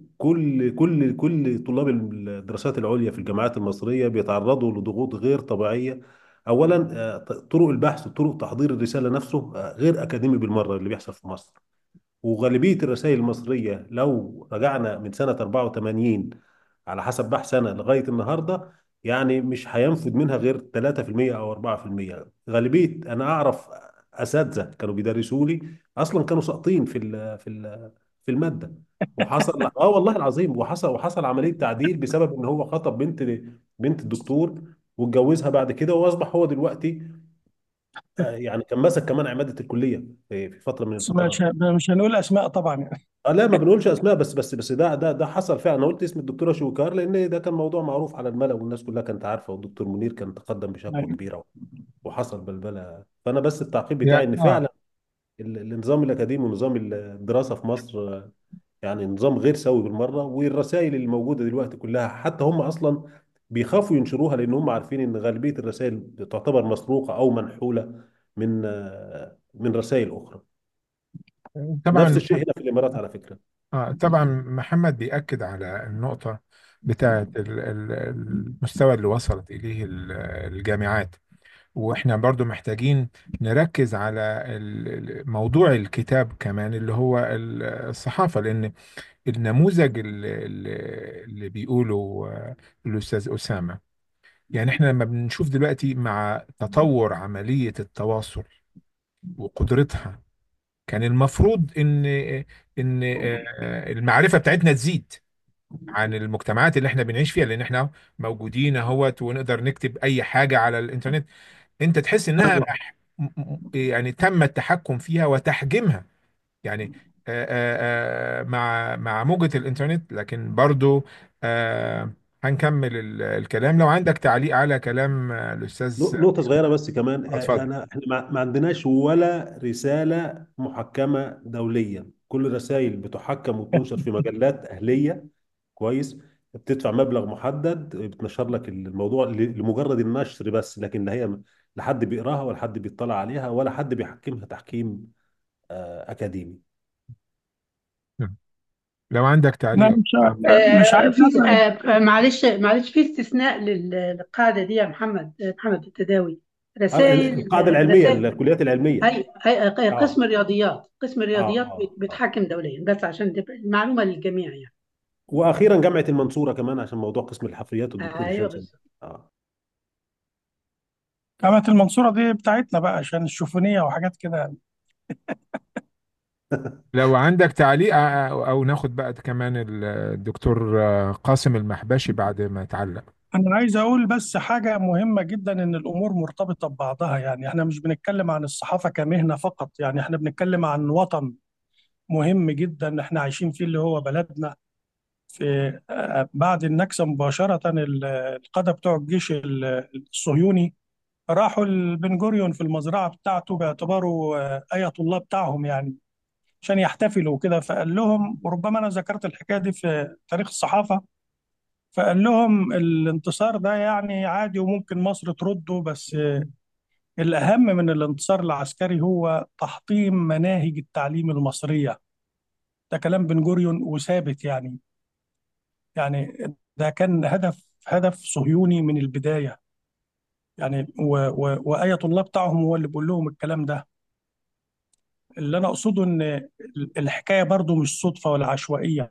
كل طلاب الدراسات العليا في الجامعات المصريه بيتعرضوا لضغوط غير طبيعيه. اولا طرق البحث وطرق تحضير الرساله نفسه غير اكاديمي بالمره اللي بيحصل في مصر. وغالبيه الرسائل المصريه لو رجعنا من سنه 84 على حسب بحث انا لغايه النهارده، يعني مش هينفذ منها غير 3% او 4%. غالبيه انا اعرف اساتذه كانوا بيدرسوا لي اصلا كانوا ساقطين في الماده. وحصل والله العظيم، وحصل عمليه تعديل بسبب ان هو خطب بنت الدكتور واتجوزها بعد كده، واصبح هو دلوقتي يعني كان ماسك كمان عماده الكليه في فتره من بس الفترات. مش هنقول أسماء طبعا يعني. لا، ما بنقولش اسماء، بس ده حصل فعلا. انا قلت اسم الدكتوره شويكار لان ده كان موضوع معروف على الملأ والناس كلها كانت عارفه، والدكتور منير كان تقدم بشكوى كبيره وحصل بلبله. فانا بس التعقيب بتاعي يا ان فعلا النظام الاكاديمي ونظام الدراسه في مصر يعني نظام غير سوي بالمره. والرسائل اللي موجوده دلوقتي كلها حتى هم اصلا بيخافوا ينشروها، لان هم عارفين ان غالبيه الرسائل تعتبر مسروقه او منحوله من رسائل اخرى. نفس طبعا. الشيء هنا في الامارات على فكره. طبعا محمد بيأكد على النقطة بتاعة المستوى اللي وصلت إليه الجامعات. واحنا برضو محتاجين نركز على موضوع الكتاب كمان، اللي هو الصحافة، لأن النموذج اللي بيقوله الأستاذ أسامة، يعني احنا لما بنشوف دلوقتي مع تطور عملية التواصل وقدرتها، كان المفروض ان المعرفة بتاعتنا تزيد عن المجتمعات اللي احنا بنعيش فيها، لان احنا موجودين اهوت ونقدر نكتب اي حاجة على الانترنت. انت تحس انها ايوه. يعني تم التحكم فيها وتحجيمها، يعني مع موجة الانترنت. لكن برضو هنكمل الكلام. لو عندك تعليق على كلام الاستاذ. نقطة صغيرة بس كمان، اتفضل. احنا ما عندناش ولا رسالة محكمة دوليا. كل الرسائل بتحكم وتنشر في مجلات أهلية، كويس، بتدفع مبلغ محدد بتنشر لك الموضوع لمجرد النشر بس، لكن لا هي لا حد بيقراها ولا حد بيطلع عليها ولا حد بيحكمها تحكيم أكاديمي. لو عندك انا تعليق. مش عايز في ابعد. معلش معلش، في استثناء للقاعدة دي يا محمد، محمد التداوي. القاعدة رسائل العلمية، رسائل الكليات العلمية. هي قسم اه الرياضيات، قسم اه الرياضيات اه اه. بيتحكم دوليا، بس عشان تبقى المعلومة للجميع يعني. واخيرا جامعة المنصورة كمان عشان موضوع قسم الحفريات والدكتور ايوه هشام سليم. بس. اه. جامعة المنصورة دي بتاعتنا بقى عشان الشوفونية وحاجات كده. لو عندك تعليق أو ناخد بقى كمان الدكتور قاسم المحبشي بعد ما يتعلق. انا عايز اقول بس حاجة مهمة جدا، ان الامور مرتبطة ببعضها. يعني احنا مش بنتكلم عن الصحافة كمهنة فقط، يعني احنا بنتكلم عن وطن مهم جدا احنا عايشين فيه، اللي هو بلدنا. في بعد النكسة مباشرة القادة بتوع الجيش الصهيوني راحوا لبن جوريون في المزرعة بتاعته باعتباره آية الله بتاعهم يعني، عشان يحتفلوا وكده. فقال لهم، وربما أنا ذكرت الحكاية دي في تاريخ الصحافة، فقال لهم الانتصار ده يعني عادي وممكن مصر ترده، بس الأهم من الانتصار العسكري هو تحطيم مناهج التعليم المصرية. ده كلام بن جوريون وثابت يعني. يعني ده كان هدف صهيوني من البداية يعني. وآية الله بتاعهم هو اللي بيقول لهم الكلام ده. اللي أنا أقصده إن الحكاية برضو مش صدفة ولا عشوائية.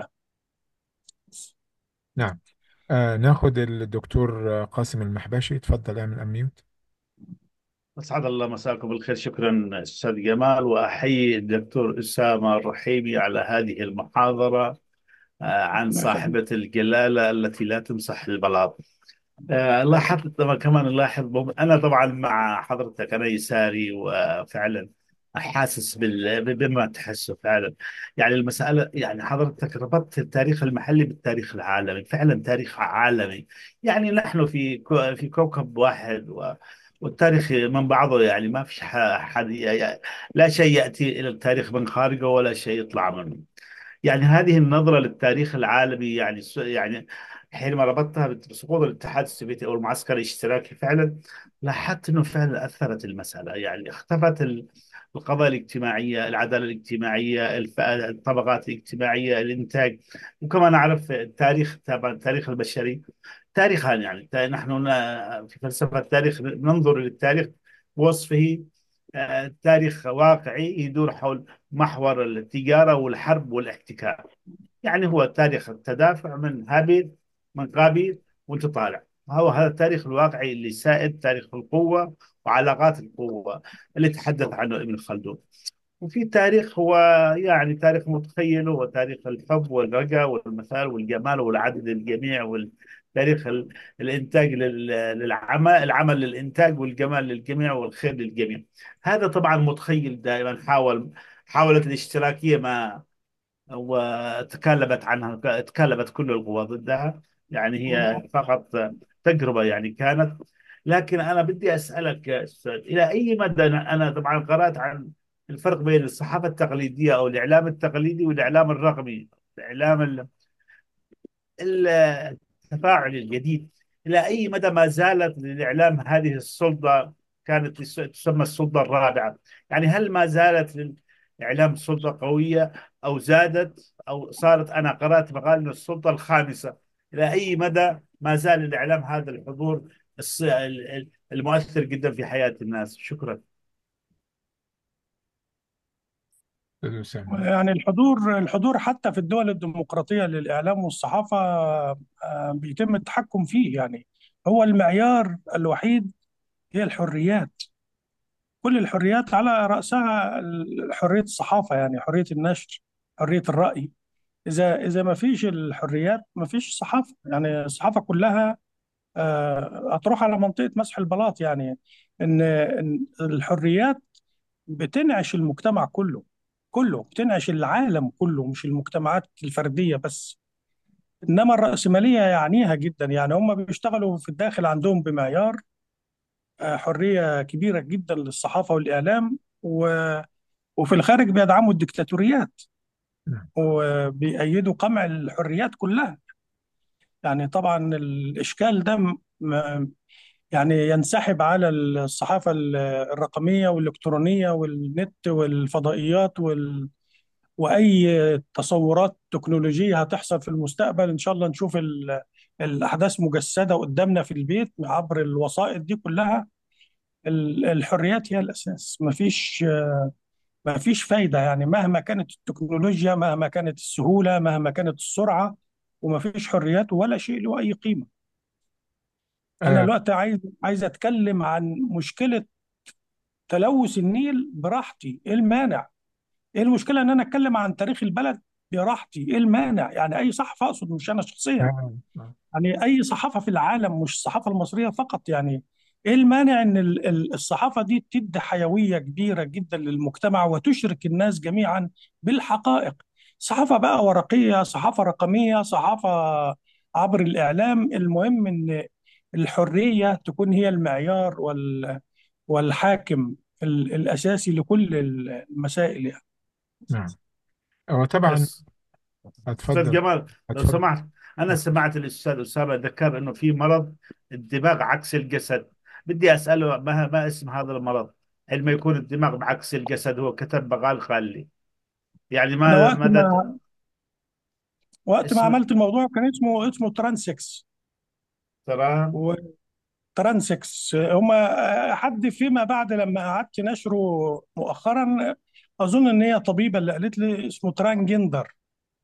نعم. ناخد الدكتور قاسم المحبشي. اتفضل اعمل اميوت. أسعد الله مساكم بالخير. شكرا أستاذ جمال، وأحيي الدكتور أسامة الرحيمي على هذه المحاضرة عن الله يخليك. صاحبة الجلالة التي لا تمسح البلاط. لاحظت طبعا، كمان نلاحظ أنا طبعا مع حضرتك، أنا يساري وفعلا حاسس بما تحسه فعلا. يعني المسألة، يعني حضرتك ربطت التاريخ المحلي بالتاريخ العالمي، فعلا تاريخ عالمي. يعني نحن في كوكب واحد، والتاريخ من بعضه، يعني ما فيش حد يعني لا شيء يأتي إلى التاريخ من خارجه ولا شيء يطلع منه. يعني هذه النظرة للتاريخ العالمي، يعني يعني حينما ربطتها بسقوط الاتحاد السوفيتي أو المعسكر الاشتراكي، فعلا لاحظت أنه فعلا أثرت المسألة. يعني اختفت القضايا الاجتماعية، العدالة الاجتماعية، الطبقات الاجتماعية، الإنتاج. وكما نعرف التاريخ، طبعا التاريخ البشري تاريخان. يعني نحن في فلسفة التاريخ ننظر للتاريخ بوصفه تاريخ واقعي يدور حول محور التجارة والحرب والاحتكار. يعني هو تاريخ التدافع من هابيل، من قابيل، وانت طالع. هو هذا التاريخ الواقعي اللي سائد، تاريخ القوة وعلاقات القوة اللي تحدث عنه ابن خلدون. وفي تاريخ هو يعني تاريخ متخيل، هو تاريخ الحب والرجاء والمثال والجمال والعدل للجميع، والتاريخ الإنتاج للعمل، العمل للإنتاج، والجمال للجميع، والخير للجميع. هذا طبعا متخيل دائما. حاولت الاشتراكية ما وتكلمت عنها، تكلمت كل القوى ضدها. يعني هي فقط تجربة يعني كانت. لكن أنا بدي أسألك يا أستاذ، إلى أي مدى، أنا طبعا قرأت عن الفرق بين الصحافة التقليدية أو الإعلام التقليدي والإعلام الرقمي. الإعلام التفاعلي الجديد، إلى أي مدى ما زالت للإعلام هذه السلطة؟ كانت تسمى السلطة الرابعة. يعني هل ما زالت للإعلام سلطة قوية، أو زادت، أو صارت؟ أنا قرأت مقال أن السلطة الخامسة. إلى أي مدى ما زال الإعلام هذا الحضور المؤثر جدا في حياة الناس؟ شكرا. أستاذ أسامة. يعني الحضور حتى في الدول الديمقراطية للإعلام والصحافة بيتم التحكم فيه. يعني هو المعيار الوحيد هي الحريات. كل الحريات على رأسها حرية الصحافة، يعني حرية النشر، حرية الرأي. إذا ما فيش الحريات ما فيش صحافة. يعني الصحافة كلها هتروح على منطقة مسح البلاط. يعني إن الحريات بتنعش المجتمع كله بتنعش العالم كله، مش المجتمعات الفردية بس. إنما الرأسمالية يعنيها جدا. يعني هم بيشتغلوا في الداخل عندهم بمعيار حرية كبيرة جدا للصحافة والإعلام، وفي الخارج بيدعموا الدكتاتوريات نعم. وبيأيدوا قمع الحريات كلها. يعني طبعا الإشكال ده يعني ينسحب على الصحافة الرقمية والإلكترونية والنت والفضائيات وأي تصورات تكنولوجية هتحصل في المستقبل. إن شاء الله نشوف الأحداث مجسدة قدامنا في البيت عبر الوسائط دي كلها. الحريات هي الأساس. مفيش فايدة. يعني مهما كانت التكنولوجيا، مهما كانت السهولة، مهما كانت السرعة، ومفيش حريات ولا شيء له أي قيمة. أنا آه دلوقتي عايز أتكلم عن مشكلة تلوث النيل براحتي. إيه المانع؟ إيه المشكلة إن أنا أتكلم عن تاريخ البلد براحتي؟ إيه المانع؟ يعني أي صحفي، أقصد مش أنا شخصيا، آه آه. يعني أي صحافة في العالم، مش الصحافة المصرية فقط. يعني إيه المانع إن الصحافة دي تدي حيوية كبيرة جدا للمجتمع وتشرك الناس جميعا بالحقائق؟ صحافة بقى ورقية، صحافة رقمية، صحافة عبر الإعلام، المهم إن الحرية تكون هي المعيار والحاكم الأساسي لكل المسائل يعني. نعم. هو طبعا. بس أستاذ اتفضل. جمال، لو اتفضل. سمحت، أنا سمعت الأستاذ أسامة ذكر أنه في مرض الدماغ عكس الجسد. بدي أسأله ما اسم هذا المرض؟ علما يكون الدماغ بعكس الجسد، هو كتب مقال قال لي. يعني أنا ما وقت ما اسم عملت الموضوع كان اسمه ترانسكس. ترى. وترانسكس هم حد فيما بعد لما قعدت نشره مؤخرا، اظن ان هي طبيبه اللي قالت لي اسمه ترانجندر.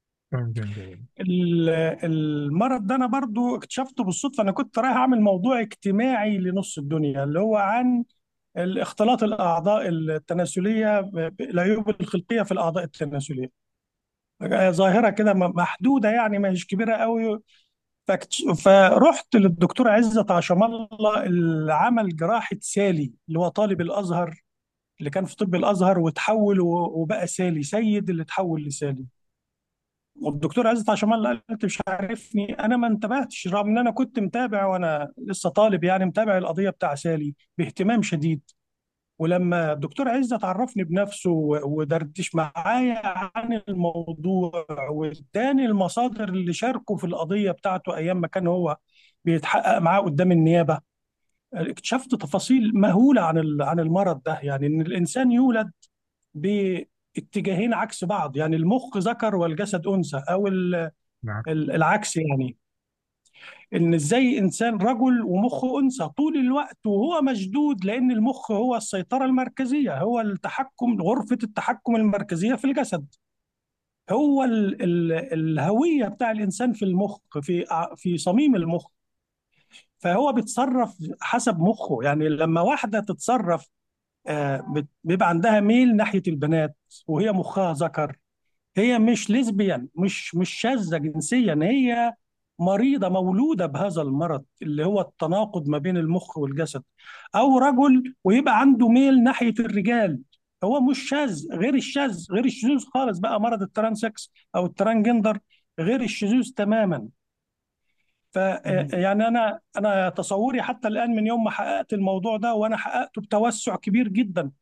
ال- المرض ده انا برضو اكتشفته بالصدفه. انا كنت رايح اعمل موضوع اجتماعي لنص الدنيا اللي هو عن اختلاط الاعضاء التناسليه، العيوب الخلقيه في الاعضاء التناسليه. ظاهره كده محدوده، يعني ما هيش كبيره قوي. فرحت للدكتور عزت عشم الله اللي عمل جراحة سالي، اللي هو طالب الأزهر اللي كان في طب الأزهر وتحول وبقى سالي سيد اللي تحول لسالي. والدكتور عزت عشم الله قال انت مش عارفني. انا ما انتبهتش رغم ان انا كنت متابع وانا لسه طالب، يعني متابع القضية بتاع سالي باهتمام شديد. ولما الدكتور عزت عرفني بنفسه ودردش معايا عن الموضوع واداني المصادر اللي شاركوا في القضية بتاعته أيام ما كان هو بيتحقق معاه قدام النيابة، اكتشفت تفاصيل مهولة عن المرض ده. يعني إن الإنسان يولد باتجاهين عكس بعض، يعني المخ ذكر والجسد أنثى، أو نعم. العكس. يعني ان ازاي انسان رجل ومخه انثى طول الوقت وهو مشدود، لان المخ هو السيطره المركزيه، هو التحكم، غرفه التحكم المركزيه في الجسد، هو الهويه بتاع الانسان في المخ، في صميم المخ. فهو بيتصرف حسب مخه. يعني لما واحده تتصرف بيبقى عندها ميل ناحيه البنات وهي مخها ذكر، هي مش ليزبيان، مش شاذة جنسيا، هي مريضة مولودة بهذا المرض اللي هو التناقض ما بين المخ والجسد. أو رجل ويبقى عنده ميل ناحية الرجال، هو مش شاذ، غير الشذوذ خالص بقى. مرض الترانسكس أو الترانجندر غير الشذوذ تماما. ف يعني أنا تصوري حتى الآن من يوم ما حققت الموضوع ده، وأنا حققته بتوسع كبير جدا.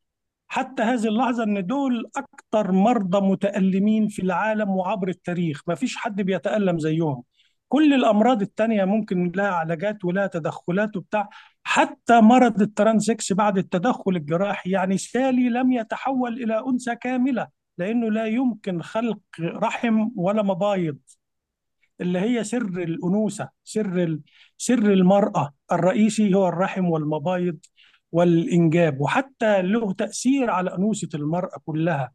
حتى هذه اللحظة إن دول أكثر مرضى متألمين في العالم وعبر التاريخ، ما فيش حد بيتألم زيهم. كل الأمراض التانية ممكن لها علاجات ولها تدخلات وبتاع، حتى مرض الترانسكس بعد التدخل الجراحي، يعني سالي لم يتحول إلى أنثى كاملة، لأنه لا يمكن خلق رحم ولا مبايض، اللي هي سر الأنوثة، سر المرأة الرئيسي هو الرحم والمبايض والإنجاب، وحتى له تأثير على أنوثة المرأة كلها.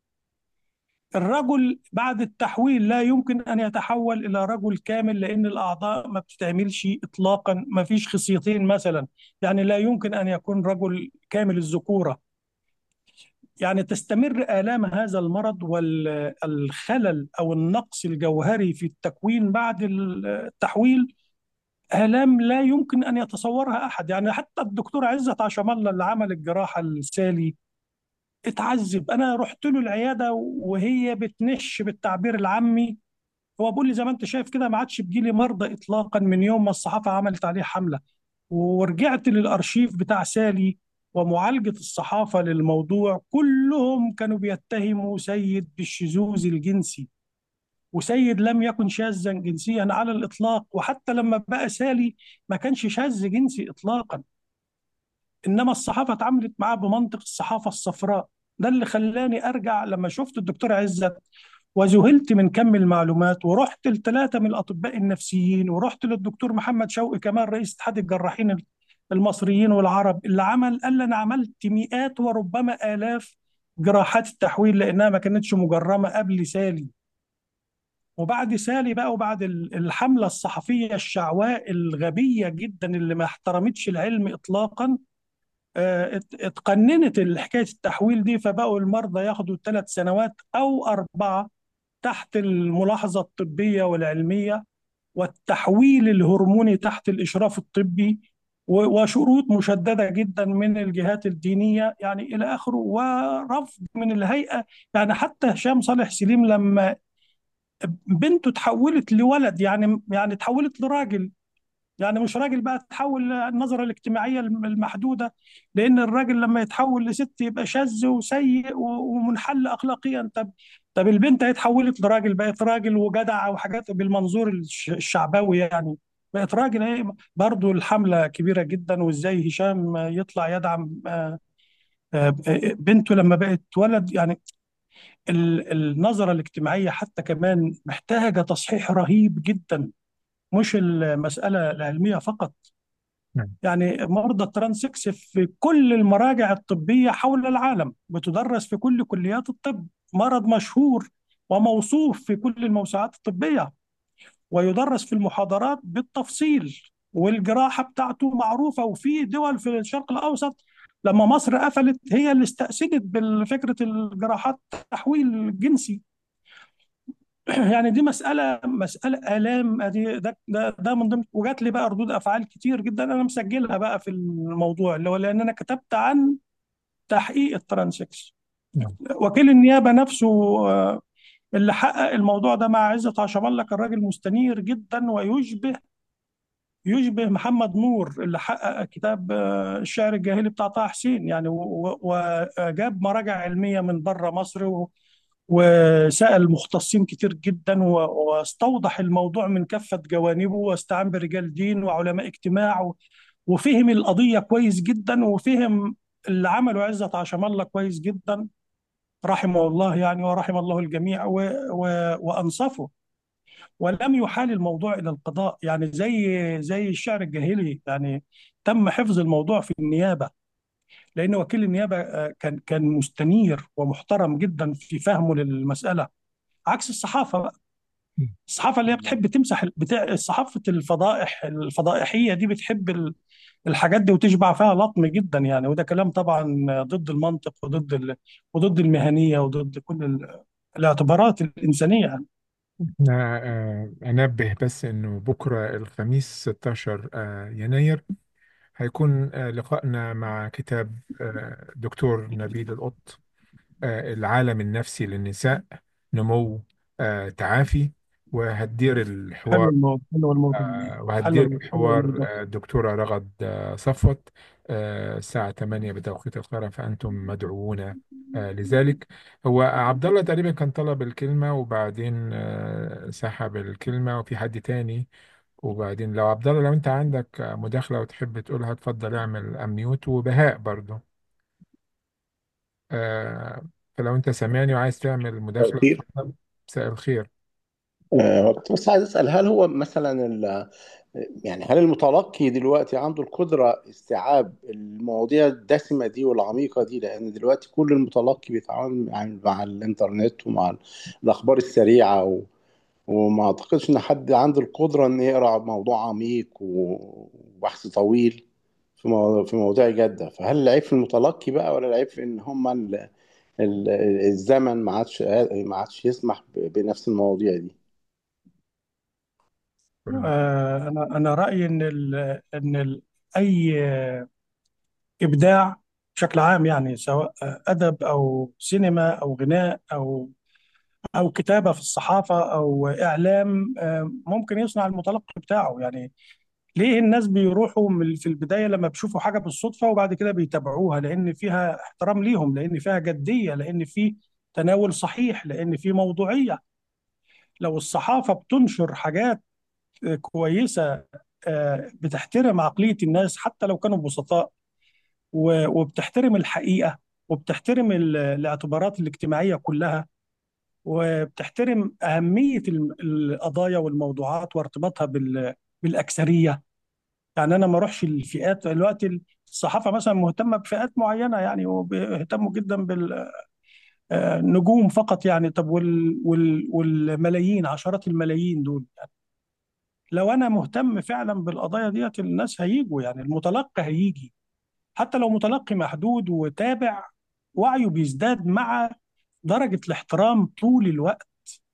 الرجل بعد التحويل لا يمكن أن يتحول إلى رجل كامل، لأن الأعضاء ما بتتعملش إطلاقا، ما فيش خصيتين مثلا، يعني لا يمكن أن يكون رجل كامل الذكورة. يعني تستمر آلام هذا المرض والخلل أو النقص الجوهري في التكوين بعد التحويل، آلام لا يمكن أن يتصورها أحد. يعني حتى الدكتور عزت عشام الله اللي عمل الجراحة السالي اتعذب. أنا رحت له العيادة وهي بتنش بالتعبير العامي، هو بيقول لي زي ما أنت شايف كده ما عادش بيجيلي مرضى إطلاقا من يوم ما الصحافة عملت عليه حملة. ورجعت للأرشيف بتاع سالي ومعالجة الصحافة للموضوع، كلهم كانوا بيتهموا سيد بالشذوذ الجنسي، وسيد لم يكن شاذا جنسيا على الإطلاق، وحتى لما بقى سالي ما كانش شاذ جنسي إطلاقا، إنما الصحافة اتعاملت معاه بمنطق الصحافة الصفراء. ده اللي خلاني أرجع لما شفت الدكتور عزت وذهلت من كم المعلومات، ورحت لثلاثة من الأطباء النفسيين، ورحت للدكتور محمد شوقي كمال رئيس اتحاد الجراحين المصريين والعرب، اللي قال لي أنا عملت مئات وربما آلاف جراحات التحويل لأنها ما كانتش مجرمة قبل سالي. وبعد سالي بقى، وبعد الحملة الصحفية الشعواء الغبية جدا اللي ما احترمتش العلم إطلاقا، اتقننت حكاية التحويل دي، فبقوا المرضى ياخدوا 3 سنوات أو 4 تحت الملاحظة الطبية والعلمية، والتحويل الهرموني تحت الإشراف الطبي، وشروط مشددة جدا من الجهات الدينية يعني إلى آخره، ورفض من الهيئة. يعني حتى هشام صالح سليم لما بنته تحولت لولد، يعني تحولت لراجل، يعني مش راجل بقى، تحول النظرة الاجتماعية المحدودة، لأن الراجل لما يتحول لست يبقى شاذ وسيء ومنحل أخلاقيا. طب البنت هي اتحولت لراجل، بقت راجل وجدع وحاجات بالمنظور الشعبوي يعني، بقت راجل ايه. برضو الحملة كبيرة جدا، وازاي هشام يطلع يدعم بنته لما بقت ولد يعني. النظرة الاجتماعية حتى كمان محتاجة تصحيح رهيب جدا، مش المسألة العلمية فقط. نعم. يعني مرضى الترانسكس في كل المراجع الطبية حول العالم، بتدرس في كل كليات الطب، مرض مشهور وموصوف في كل الموسوعات الطبية، ويدرس في المحاضرات بالتفصيل، والجراحة بتاعته معروفة. وفي دول في الشرق الأوسط لما مصر قفلت هي اللي استأسست بفكرة الجراحات التحويل الجنسي. يعني دي مسألة آلام، ده من ضمن. وجات لي بقى ردود أفعال كتير جدا أنا مسجلها بقى في الموضوع، اللي هو لأن أنا كتبت عن تحقيق الترانسكس. نعم. وكيل النيابة نفسه اللي حقق الموضوع ده مع عزت عشام الله كان راجل مستنير جدا، يشبه محمد نور اللي حقق كتاب الشعر الجاهلي بتاع طه حسين يعني، وجاب مراجع علمية من بره مصر، وسأل مختصين كتير جدا، واستوضح الموضوع من كافة جوانبه، واستعان برجال دين وعلماء اجتماع، وفهم القضية كويس جدا، وفهم اللي عمله عزت عشام الله كويس جدا رحمه الله يعني، ورحم الله الجميع وأنصفه. ولم يحال الموضوع إلى القضاء، يعني زي الشعر الجاهلي يعني، تم حفظ الموضوع في النيابة، لأن وكيل النيابة كان مستنير ومحترم جدا في فهمه للمسألة، عكس الصحافة بقى. الصحافة اللي هي بتحب تمسح صحافة الفضائح الفضائحية دي، بتحب الحاجات دي وتشبع فيها لطم جدا يعني، وده كلام طبعا ضد المنطق وضد المهنية وضد كل الاعتبارات الإنسانية يعني. أنا أنبه بس إنه بكرة الخميس 16 يناير هيكون لقائنا مع كتاب دكتور نبيل القط، العالم النفسي للنساء، نمو، تعافي. وهتدير حلو الحوار. الموضوع، حلو الموضوع. وهتدير حلو الحوار الموضوع. الدكتورة رغد صفوت الساعة 8 بتوقيت القاهرة، فأنتم مدعوون لذلك. هو عبد الله تقريبا كان طلب الكلمة وبعدين سحب الكلمة، وفي حد تاني. وبعدين لو عبد الله، لو أنت عندك مداخلة وتحب تقولها اتفضل اعمل أميوت، وبهاء برضو. آه، فلو أنت سامعني وعايز تعمل مداخلة الخير. اتفضل. مساء الخير. كنت بس عايز أسأل، هل هو مثلا يعني هل المتلقي دلوقتي عنده القدرة استيعاب المواضيع الدسمة دي والعميقة دي؟ لأن دلوقتي كل المتلقي بيتعامل مع الإنترنت ومع الأخبار السريعة وما أعتقدش إن حد عنده القدرة إن يقرأ موضوع عميق وبحث طويل في مواضيع جادة. فهل العيب في المتلقي بقى، ولا العيب في إن هما ال- الزمن ما عادش يسمح بنفس المواضيع دي؟ انا رايي اي ابداع بشكل عام، يعني سواء ادب او سينما او غناء او كتابه في الصحافه او اعلام، ممكن يصنع المتلقي بتاعه. يعني ليه الناس بيروحوا في البدايه لما بيشوفوا حاجه بالصدفه وبعد كده بيتابعوها؟ لان فيها احترام ليهم، لان فيها جديه، لان في تناول صحيح، لان في موضوعيه. لو الصحافه بتنشر حاجات كويسه، بتحترم عقليه الناس حتى لو كانوا بسطاء، وبتحترم الحقيقه، وبتحترم الاعتبارات الاجتماعيه كلها، وبتحترم أهمية القضايا والموضوعات وارتباطها بالأكثرية. يعني أنا ما أروحش الفئات دلوقتي. الصحافة مثلا مهتمة بفئات معينة، يعني وبيهتموا جدا بالنجوم فقط. يعني طب والملايين، عشرات الملايين دول، لو أنا مهتم فعلا بالقضايا ديت الناس هيجوا، يعني المتلقي هيجي. حتى لو متلقي محدود وتابع، وعيه بيزداد مع درجة الاحترام طول الوقت.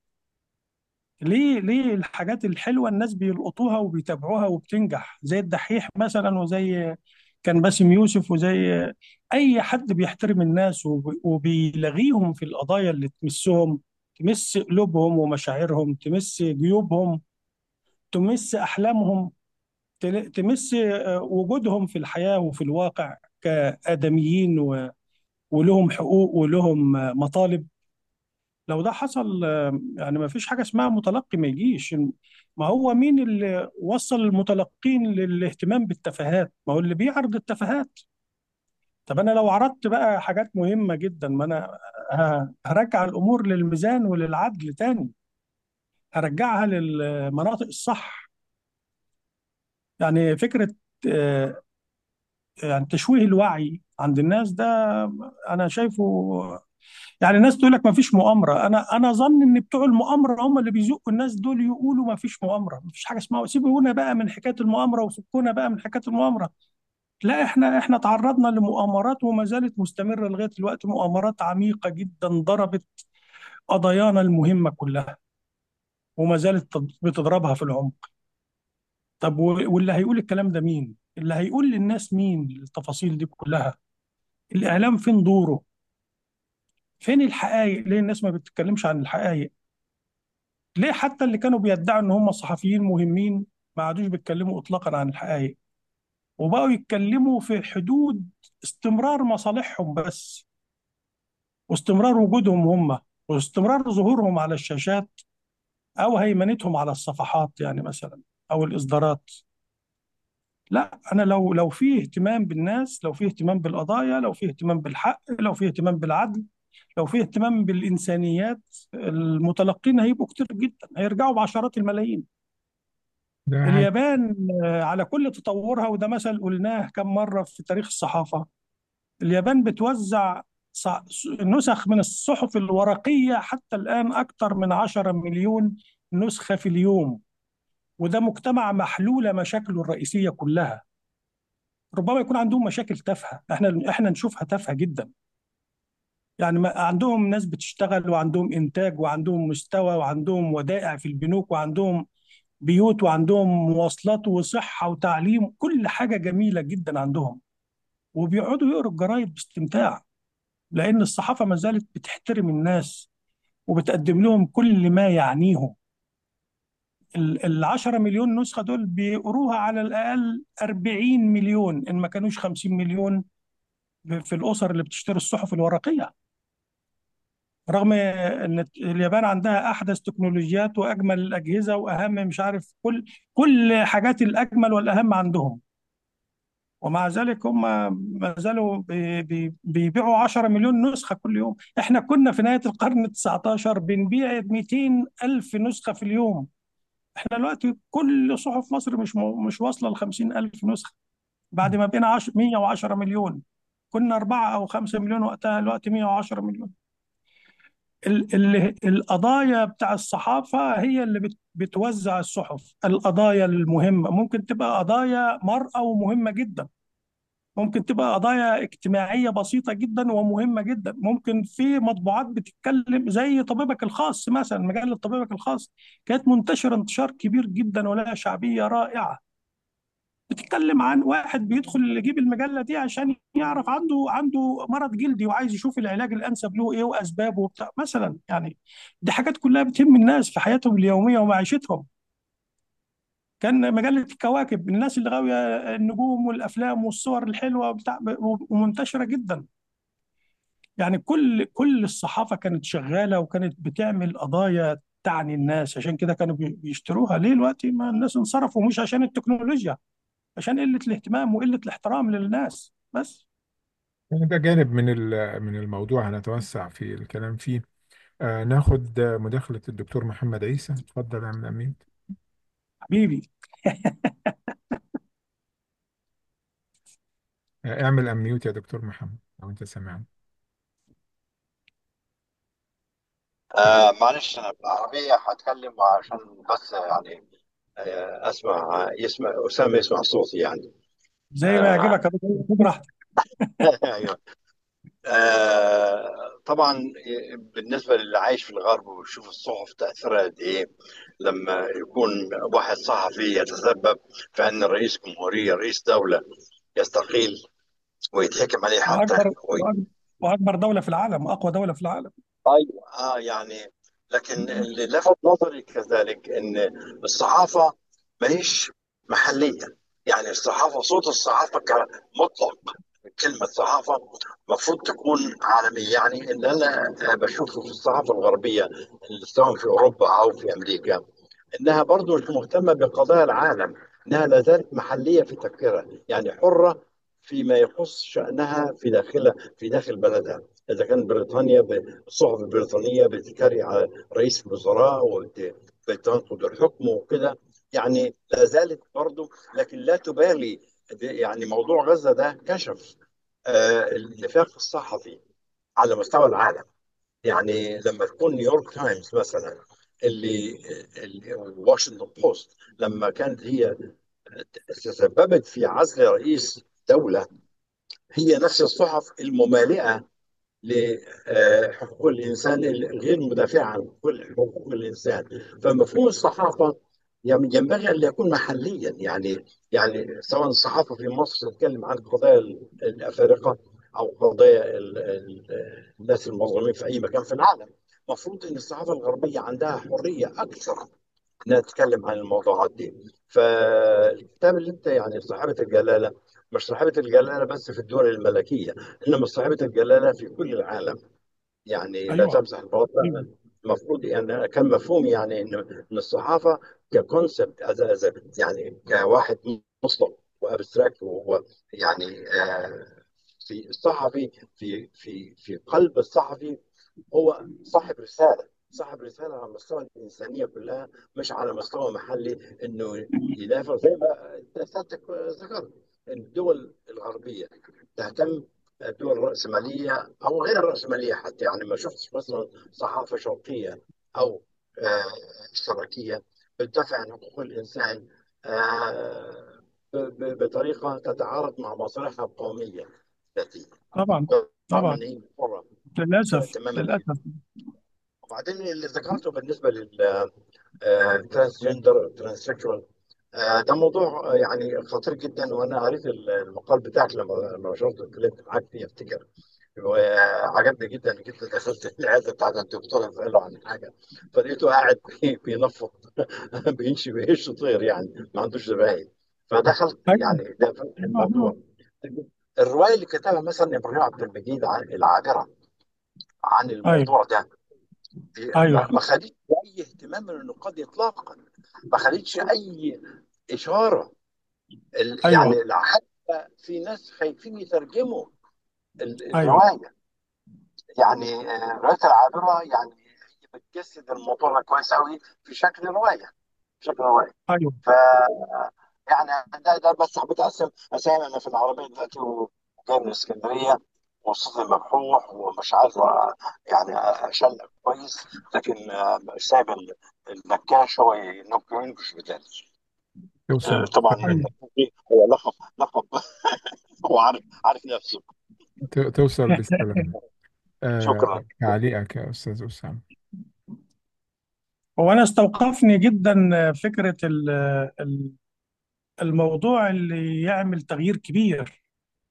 ليه الحاجات الحلوة الناس بيلقطوها وبيتابعوها وبتنجح، زي الدحيح مثلا، وزي كان باسم يوسف، وزي أي حد بيحترم الناس وبيلغيهم في القضايا اللي تمسهم، تمس قلوبهم ومشاعرهم، تمس جيوبهم، تمس أحلامهم، تمس وجودهم في الحياة وفي الواقع كآدميين، ولهم حقوق ولهم مطالب. لو ده حصل، يعني ما فيش حاجة اسمها متلقي ما يجيش. ما هو مين اللي وصل المتلقين للاهتمام بالتفاهات؟ ما هو اللي بيعرض التفاهات. طب أنا لو عرضت بقى حاجات مهمة جدا، ما أنا هرجع الأمور للميزان وللعدل تاني، هرجعها للمناطق الصح. يعني فكرة آه، يعني تشويه الوعي عند الناس ده، أنا شايفه. يعني الناس تقول لك ما فيش مؤامره. انا ظن ان بتوع المؤامره هم اللي بيزقوا الناس دول يقولوا ما فيش مؤامره، ما فيش حاجه اسمها. سيبونا بقى من حكايه المؤامره وفكونا بقى من حكايه المؤامره. لا، احنا تعرضنا لمؤامرات وما زالت مستمره لغايه دلوقتي، مؤامرات عميقه جدا ضربت قضايانا المهمه كلها، وما زالت بتضربها في العمق. طب واللي هيقول الكلام ده مين؟ اللي هيقول للناس مين التفاصيل دي كلها؟ الاعلام فين دوره؟ فين الحقائق؟ ليه الناس ما بتتكلمش عن الحقائق؟ ليه حتى اللي كانوا بيدعوا ان هم صحفيين مهمين ما عادوش بيتكلموا اطلاقا عن الحقائق، وبقوا يتكلموا في حدود استمرار مصالحهم بس، واستمرار وجودهم هم، واستمرار ظهورهم على الشاشات، او هيمنتهم على الصفحات يعني مثلا، او الاصدارات. لا، انا لو في اهتمام بالناس، لو في اهتمام بالقضايا، لو في اهتمام بالحق، لو في اهتمام بالعدل، لو في اهتمام بالانسانيات، المتلقين هيبقوا كتير جدا، هيرجعوا بعشرات الملايين. ده اليابان على كل تطورها، وده مثل قلناه كم مرة في تاريخ الصحافة، اليابان بتوزع نسخ من الصحف الورقية حتى الآن أكثر من 10 مليون نسخة في اليوم. وده مجتمع محلولة مشاكله الرئيسية كلها. ربما يكون عندهم مشاكل تافهة احنا نشوفها تافهة جدا. يعني عندهم ناس بتشتغل، وعندهم إنتاج، وعندهم مستوى، وعندهم ودائع في البنوك، وعندهم بيوت، وعندهم مواصلات وصحة وتعليم، كل حاجة جميلة جدا عندهم، وبيقعدوا يقروا الجرايد باستمتاع، لأن الصحافة ما زالت بتحترم الناس وبتقدم لهم كل ما يعنيهم. 10 مليون نسخة دول بيقروها على الأقل 40 مليون إن ما كانوش 50 مليون في الأسر اللي بتشتري الصحف الورقية، رغم إن اليابان عندها أحدث تكنولوجيات وأجمل الأجهزة وأهم مش عارف كل حاجات الأجمل والأهم عندهم، ومع ذلك هم ما زالوا بيبيعوا 10 مليون نسخة كل يوم. احنا كنا في نهاية القرن ال 19 بنبيع 200 ألف نسخة في اليوم، احنا دلوقتي كل صحف مصر مش واصلة ل 50 ألف نسخة بعد ما بقينا 110 مليون. كنا 4 أو 5 مليون وقتها، دلوقتي 110 مليون. القضايا بتاع الصحافة هي اللي بتوزع الصحف. القضايا المهمة ممكن تبقى قضايا مرأة ومهمة جدا، ممكن تبقى قضايا اجتماعية بسيطة جدا ومهمة جدا، ممكن في مطبوعات بتتكلم زي طبيبك الخاص مثلا. مجلة طبيبك الخاص كانت منتشرة انتشار كبير جدا ولها شعبية رائعة، بتتكلم عن واحد بيدخل يجيب المجلة دي عشان يعرف عنده مرض جلدي وعايز يشوف العلاج الأنسب له إيه وأسبابه وبتاع مثلا. يعني دي حاجات كلها بتهم الناس في حياتهم اليومية ومعيشتهم. كان مجلة الكواكب، الناس اللي غاوية النجوم والأفلام والصور الحلوة بتاع، ومنتشرة جدا. يعني كل الصحافة كانت شغالة وكانت بتعمل قضايا تعني الناس، عشان كده كانوا بيشتروها. ليه دلوقتي ما الناس انصرفوا؟ مش عشان التكنولوجيا، عشان قلة الاهتمام وقلة الاحترام للناس بس. يعني ده جانب من الموضوع هنتوسع في الكلام فيه. ناخد مداخلة الدكتور محمد عيسى. اتفضل يا عم أمين. حبيبي. اعمل أميوت يا دكتور محمد لو أنت سامعني. معلش أنا بالعربية هتكلم عشان بس يعني يسمع أسامة يسمع صوتي يعني. زي ما آه يعجبك يا دكتور، خد راحتك. أيوه. طبعا بالنسبة للي عايش في الغرب ويشوف الصحف تأثيرها قد إيه لما يكون واحد صحفي يتسبب في أن رئيس جمهورية رئيس دولة يستقيل ويتحكم عليه حتى. وأكبر دولة في العالم وأقوى دولة في العالم. ايوه يعني لكن اللي لفت نظري كذلك ان الصحافه ما هيش محليه. يعني الصحافه صوت الصحافه كمطلق، كلمه صحافه المفروض تكون عالميه. يعني ان انا بشوفه في الصحافه الغربيه سواء في اوروبا او في امريكا انها برضو مش مهتمه بقضايا العالم، انها لا زالت محليه في تفكيرها، يعني حره فيما يخص شانها في داخل بلدها. اذا كان بريطانيا الصحف البريطانيه بتكري على رئيس الوزراء وبتنقد الحكم وكده، يعني لا زالت برضو، لكن لا تبالي. يعني موضوع غزه ده كشف النفاق الصحفي على مستوى العالم. يعني لما تكون نيويورك تايمز مثلا، واشنطن بوست، لما كانت هي تسببت في عزل رئيس دولة، هي نفس الصحف الممالئة لحقوق الإنسان الغير مدافعة عن كل حقوق الإنسان. فمفهوم الصحافة يعني ينبغي أن يكون محليا. يعني سواء الصحافة في مصر تتكلم عن قضايا الأفارقة أو قضايا الناس المظلومين في أي مكان في العالم، المفروض أن الصحافة الغربية عندها حرية أكثر انها تتكلم عن الموضوعات دي. فالكتاب اللي انت يعني صاحبة الجلالة مش صاحبة الجلالة بس في الدول الملكية، انما صاحبة الجلالة في كل العالم. يعني لا أيوه. تمسح البلاطة. المفروض يعني كان مفهوم يعني ان الصحافة ككونسبت يعني كواحد مطلق وابستراكت، وهو يعني في الصحفي في قلب الصحفي هو صاحب رسالة، صاحب رسالة على مستوى الإنسانية كلها، مش على مستوى محلي إنه يدافع. زي ما أنت سيادتك ذكرت إن الدول الغربية تهتم، الدول الرأسمالية أو غير الرأسمالية حتى، يعني ما شفتش مثلا صحافة شرقية أو اشتراكية بتدافع عن حقوق الإنسان بطريقة تتعارض مع مصالحها القومية التي طبعا. رغم طبعا. ان هي حره للأسف تماما فيها. للأسف. وبعدين اللي ذكرته بالنسبه للترانسجندر ترانسكشوال، ده موضوع يعني خطير جدا. وانا قريت المقال بتاعك لما نشرت اتكلمت معاك فيه افتكر وعجبني جدا جدا. دخلت العياده بتاعت الدكتور اساله عن حاجه، فلقيته قاعد بينفض بيهش طير، يعني ما عندوش زباين. فدخلت ايوه، يعني ده في ايوه، الموضوع. الروايه اللي كتبها مثلا ابراهيم عبد المجيد عن العابره، عن ايوه، الموضوع ده، دي ايوه، ما خدتش اي اهتمام من النقاد اطلاقا، ما خدتش اي اشاره. ايوه، يعني حتى في ناس خايفين يترجموا ايوه، الروايه. يعني روايه العابره يعني هي بتجسد الموضوع ده كويس قوي في شكل روايه، شكل روايه. ايوه. ف يعني ده بس حبيت اقسم اسامي. انا في العربيه دلوقتي وجاي من اسكندريه، وصوتي مبحوح ومش عارف يعني اشلق كويس، لكن سايب النكاش هو ينكش بتاعي. توصل طبعا ايوه. النكاش هو لقب هو عارف نفسه. توصل بالسلامة. شكرا. تعليقك يا أستاذ أسامة. هو انا استوقفني جدا فكره ال- الموضوع اللي يعمل تغيير كبير.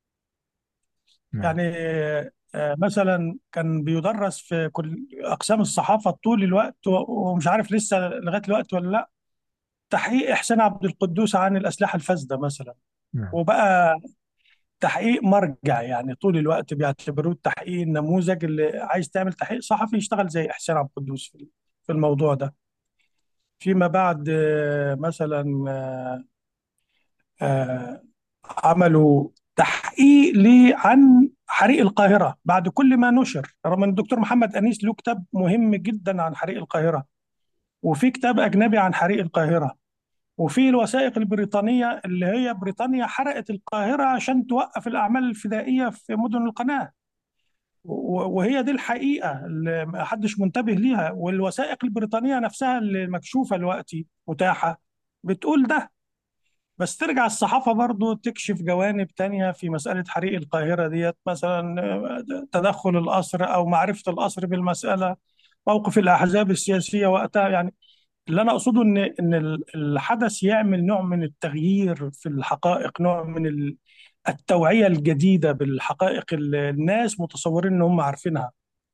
نعم. يعني مثلا كان بيدرس في كل اقسام الصحافه طول الوقت، ومش عارف لسه لغايه الوقت ولا لا، تحقيق احسان عبد القدوس عن الاسلحه الفاسده مثلا. نعم. وبقى تحقيق مرجع، يعني طول الوقت بيعتبروه التحقيق النموذج، اللي عايز تعمل تحقيق صحفي يشتغل زي إحسان عبد القدوس في الموضوع ده. فيما بعد مثلا آه، عملوا تحقيق لي عن حريق القاهرة بعد كل ما نشر، رغم ان الدكتور محمد أنيس له كتاب مهم جدا عن حريق القاهرة، وفي كتاب أجنبي عن حريق القاهرة، وفي الوثائق البريطانية اللي هي بريطانيا حرقت القاهرة عشان توقف الأعمال الفدائية في مدن القناة. وهي دي الحقيقة اللي ما حدش منتبه ليها، والوثائق البريطانية نفسها اللي مكشوفة دلوقتي متاحة بتقول ده. بس ترجع الصحافة برضو تكشف جوانب تانية في مسألة حريق القاهرة ديت، مثلا تدخل القصر أو معرفة القصر بالمسألة، موقف الأحزاب السياسية وقتها. يعني اللي أنا أقصده إن الحدث يعمل نوع من التغيير في الحقائق، نوع من التوعية الجديدة بالحقائق اللي الناس متصورين إن هم عارفينها.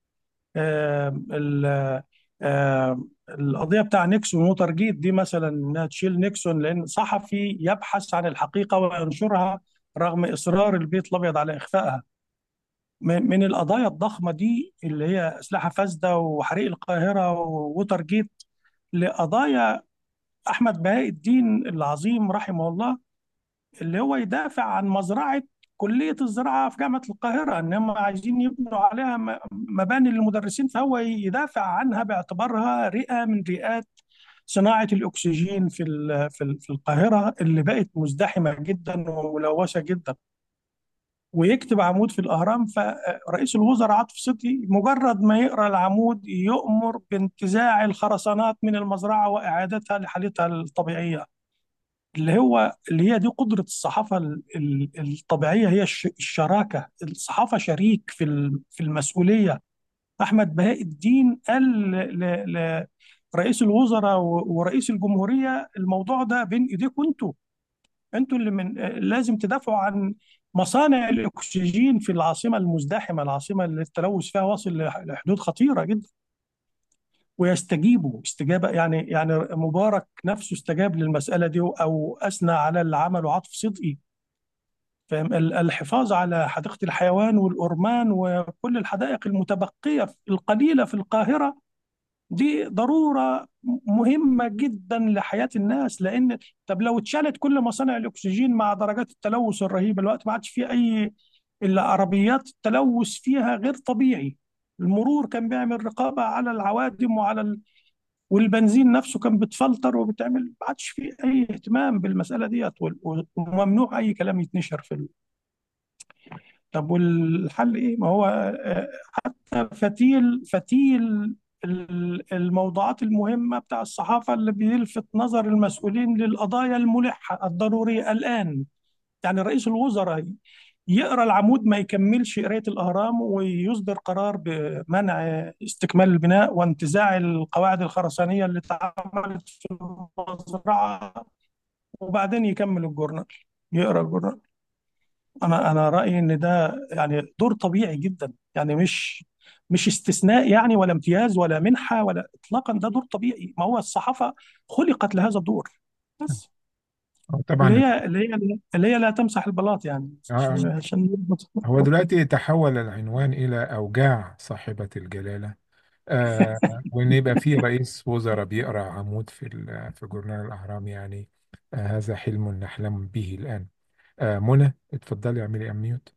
القضية بتاع نيكسون ووتر جيت دي مثلا، إنها تشيل نيكسون لأن صحفي يبحث عن الحقيقة وينشرها رغم إصرار البيت الأبيض على إخفائها. من القضايا الضخمة دي اللي هي أسلحة فاسدة وحريق القاهرة ووتر جيت، لقضايا أحمد بهاء الدين العظيم رحمه الله، اللي هو يدافع عن مزرعة كلية الزراعة في جامعة القاهرة، إنهم عايزين يبنوا عليها مباني للمدرسين، فهو يدافع عنها باعتبارها رئة من رئات صناعة الأكسجين في القاهرة اللي بقت مزدحمة جدا وملوثة جدا. ويكتب عمود في الأهرام، فرئيس الوزراء عاطف صدقي مجرد ما يقرأ العمود يؤمر بانتزاع الخرسانات من المزرعة وإعادتها لحالتها الطبيعية. اللي هي دي قدرة الصحافة الطبيعية، هي الشراكة. الصحافة شريك في المسؤولية. أحمد بهاء الدين قال لرئيس الوزراء ورئيس الجمهورية: الموضوع ده بين إيديكم انتوا اللي لازم تدافعوا عن مصانع الأكسجين في العاصمة المزدحمة، العاصمة اللي التلوث فيها واصل لحدود خطيرة جدا. ويستجيبوا استجابة، يعني مبارك نفسه استجاب للمسألة دي أو أثنى على اللي عمله عاطف صدقي. فاهم؟ الحفاظ على حديقة الحيوان والأورمان وكل الحدائق المتبقية القليلة في القاهرة دي ضرورة مهمة جدا لحياة الناس. لأن طب لو اتشالت كل مصانع الأكسجين مع درجات التلوث الرهيبة الوقت، ما عادش فيه أي إلا عربيات التلوث فيها غير طبيعي. المرور كان بيعمل رقابة على العوادم والبنزين نفسه كان بتفلتر وبتعمل، ما عادش فيه اي اهتمام بالمساله ديت، وممنوع اي كلام يتنشر طب والحل ايه؟ ما هو فتيل الموضوعات المهمه بتاع الصحافه اللي بيلفت نظر المسؤولين للقضايا الملحه الضروريه الان. يعني رئيس الوزراء يقرا العمود ما يكملش قرايه الاهرام ويصدر قرار بمنع استكمال البناء وانتزاع القواعد الخرسانيه اللي اتعملت في المزرعه، وبعدين يكمل الجورنال، يقرا الجورنال. انا رايي ان ده يعني دور طبيعي جدا، يعني مش استثناء يعني، ولا امتياز ولا منحه ولا اطلاقا، ده دور طبيعي. ما هو الصحافه خلقت لهذا الدور بس. اللي طبعا. هي اللي هي اللي هي لا تمسح البلاط يعني، آه، عشان نربط. هو دلوقتي تحول العنوان إلى أوجاع صاحبة الجلالة. وإن يبقى في رئيس وزراء بيقرأ عمود في جورنال الأهرام يعني. هذا حلم نحلم به الآن. منى اتفضلي اعملي أميوت.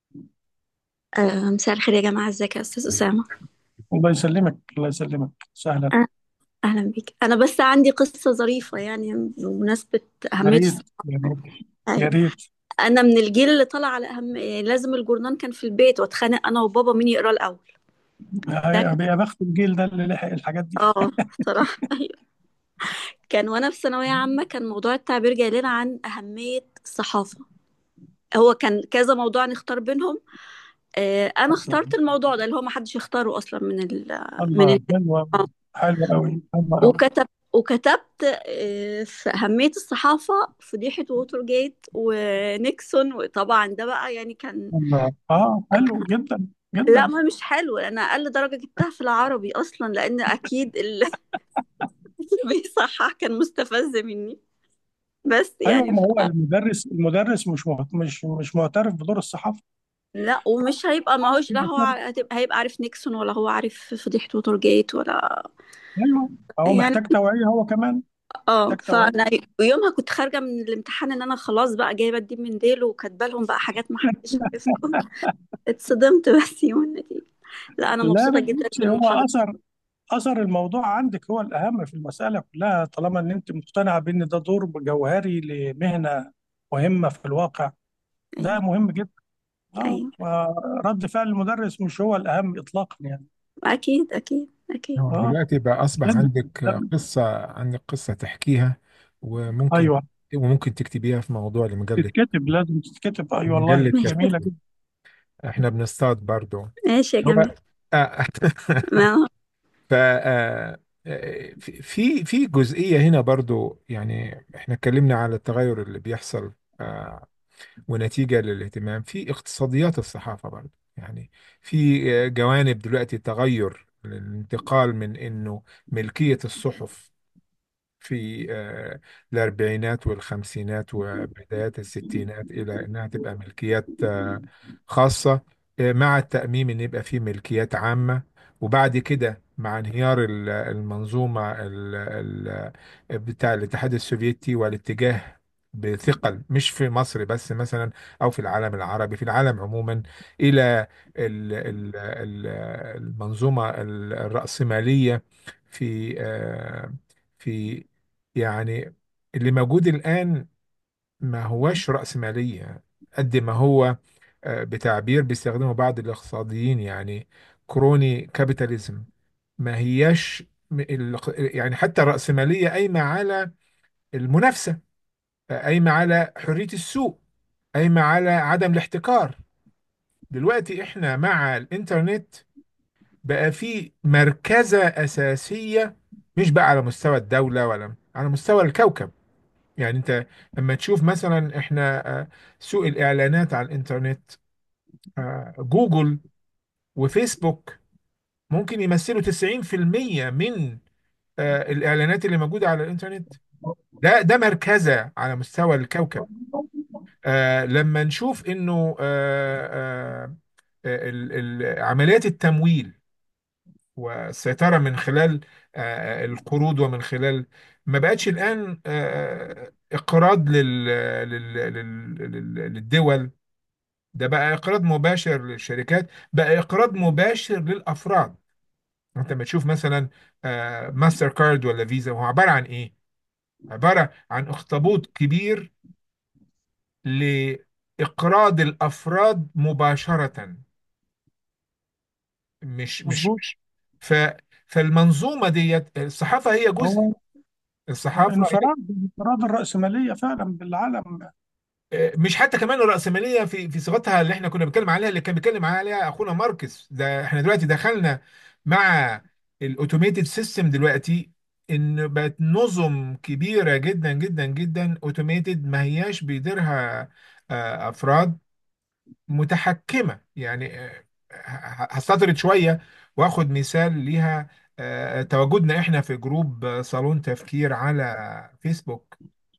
مساء الخير يا جماعة، ازيك يا أستاذ أسامة؟ الله يسلمك، الله يسلمك، سهلا. أه، أهلا بيك. أنا بس عندي قصة ظريفة يعني بمناسبة يا أهمية ريت، الصحة. يا ريت، يا أيوة. ريت. أنا من الجيل اللي طلع على يعني لازم الجورنان كان في البيت، واتخانق أنا وبابا مين يقرأ الأول. ده كان يا بخت الجيل ده اللي لحق الحاجات دي. بصراحة أيوة. كان وأنا في ثانوية عامة كان موضوع التعبير جاي لنا عن أهمية الصحافة. هو كان كذا موضوع نختار بينهم. أنا اخترت الموضوع ده اللي هو ما حدش يختاره أصلا من الله، حلوة، الناس. حلوة قوي، حلوة قوي. وكتبت في أهمية الصحافة فضيحة ووتر جيت ونيكسون، وطبعا ده بقى يعني كان. الله، حلو جدا لا، جدا. ما مش حلو، انا اقل درجة جبتها في العربي اصلا، لان اكيد اللي بيصحح كان مستفز مني، بس ايوه، يعني ما هو المدرس مش معترف بدور الصحافة. لا، ومش هيبقى، ما هوش، لا هو هيبقى عارف نيكسون، ولا هو عارف فضيحة ووتر جيت، ولا ايوه، هو يعني. محتاج توعية هو كمان، محتاج توعية. فانا يومها كنت خارجه من الامتحان ان انا خلاص بقى جايبه الدين من ديله، وكاتبه لهم بقى حاجات ما حدش عارفها. اتصدمت بس يوم النتيجة. لا، أنا لا، مبسوطة ما جدا تقولش، هو بالمحاضرة. اثر الموضوع عندك هو الاهم في المسألة كلها، طالما ان انت مقتنعة بان ده دور جوهري لمهنة مهمة في الواقع. ده أيوه، مهم جدا. أيوه، ورد فعل المدرس مش هو الأهم إطلاقا يعني. أكيد أكيد أكيد. هو اه دلوقتي بقى أصبح لازم. عندك قصة تحكيها، وممكن ايوه، وممكن تكتبيها في موضوع لمجلة تتكتب، لازم تتكتب، اي والله مجلة ماشي. جميله كتب. جدا. احنا بنصطاد برضو. ماشي يا هو جميل. آه، ما ف في جزئية هنا برضو، يعني احنا اتكلمنا على التغير اللي بيحصل ونتيجة للاهتمام في اقتصاديات الصحافة برضو يعني. في جوانب دلوقتي تغير، الانتقال من انه ملكية الصحف في الأربعينات والخمسينات وبدايات الستينات إلى إنها تبقى ملكيات خاصة، مع التأميم إن يبقى في ملكيات عامة. وبعد كده مع انهيار المنظومة بتاع الاتحاد السوفيتي والاتجاه بثقل، مش في مصر بس مثلا، أو في العالم العربي، في العالم عموما، إلى المنظومة الرأسمالية في في يعني اللي موجود الآن ما هوش رأسمالية قد ما هو بتعبير بيستخدمه بعض الاقتصاديين يعني كروني كابيتاليزم. ما هياش يعني حتى الرأسمالية قايمة على المنافسة، قايمة على حرية السوق، قايمة على عدم الاحتكار. دلوقتي احنا مع الانترنت بقى في مركزة أساسية، مش بقى على مستوى الدولة ولا على مستوى الكوكب. يعني انت لما تشوف مثلا احنا سوق الاعلانات على الانترنت، جوجل وفيسبوك ممكن يمثلوا 90% من الاعلانات اللي موجودة على الانترنت. ده مركزة على مستوى الكوكب. لما نشوف انه عمليات التمويل والسيطرة من خلال القروض، ومن خلال ما بقتش الآن إقراض للدول، ده بقى إقراض مباشر للشركات، بقى إقراض مباشر للأفراد. أنت لما تشوف مثلا ماستر كارد ولا فيزا، هو عبارة عن إيه؟ عبارة عن أخطبوط كبير لإقراض الأفراد مباشرة. مش مظبوط. ف فالمنظومة ديت الصحافة هي جزء. هو الصحافة انفراد الرأسمالية فعلا بالعالم. مش حتى كمان الرأسمالية في صيغتها اللي احنا كنا بنتكلم عليها، اللي كان بيتكلم عليها اخونا ماركس. ده احنا دلوقتي دخلنا مع الاوتوميتد سيستم دلوقتي، ان بقت نظم كبيرة جدا جدا جدا اوتوميتد، ما هياش بيديرها افراد، متحكمة يعني. هستطرد شوية واخد مثال ليها. تواجدنا احنا في جروب صالون تفكير على فيسبوك.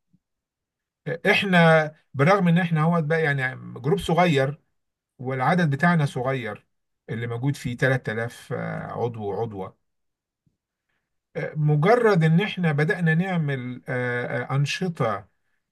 احنا بالرغم ان احنا هو بقى يعني جروب صغير والعدد بتاعنا صغير، اللي موجود فيه 3000 عضو وعضوة. مجرد ان احنا بدأنا نعمل أنشطة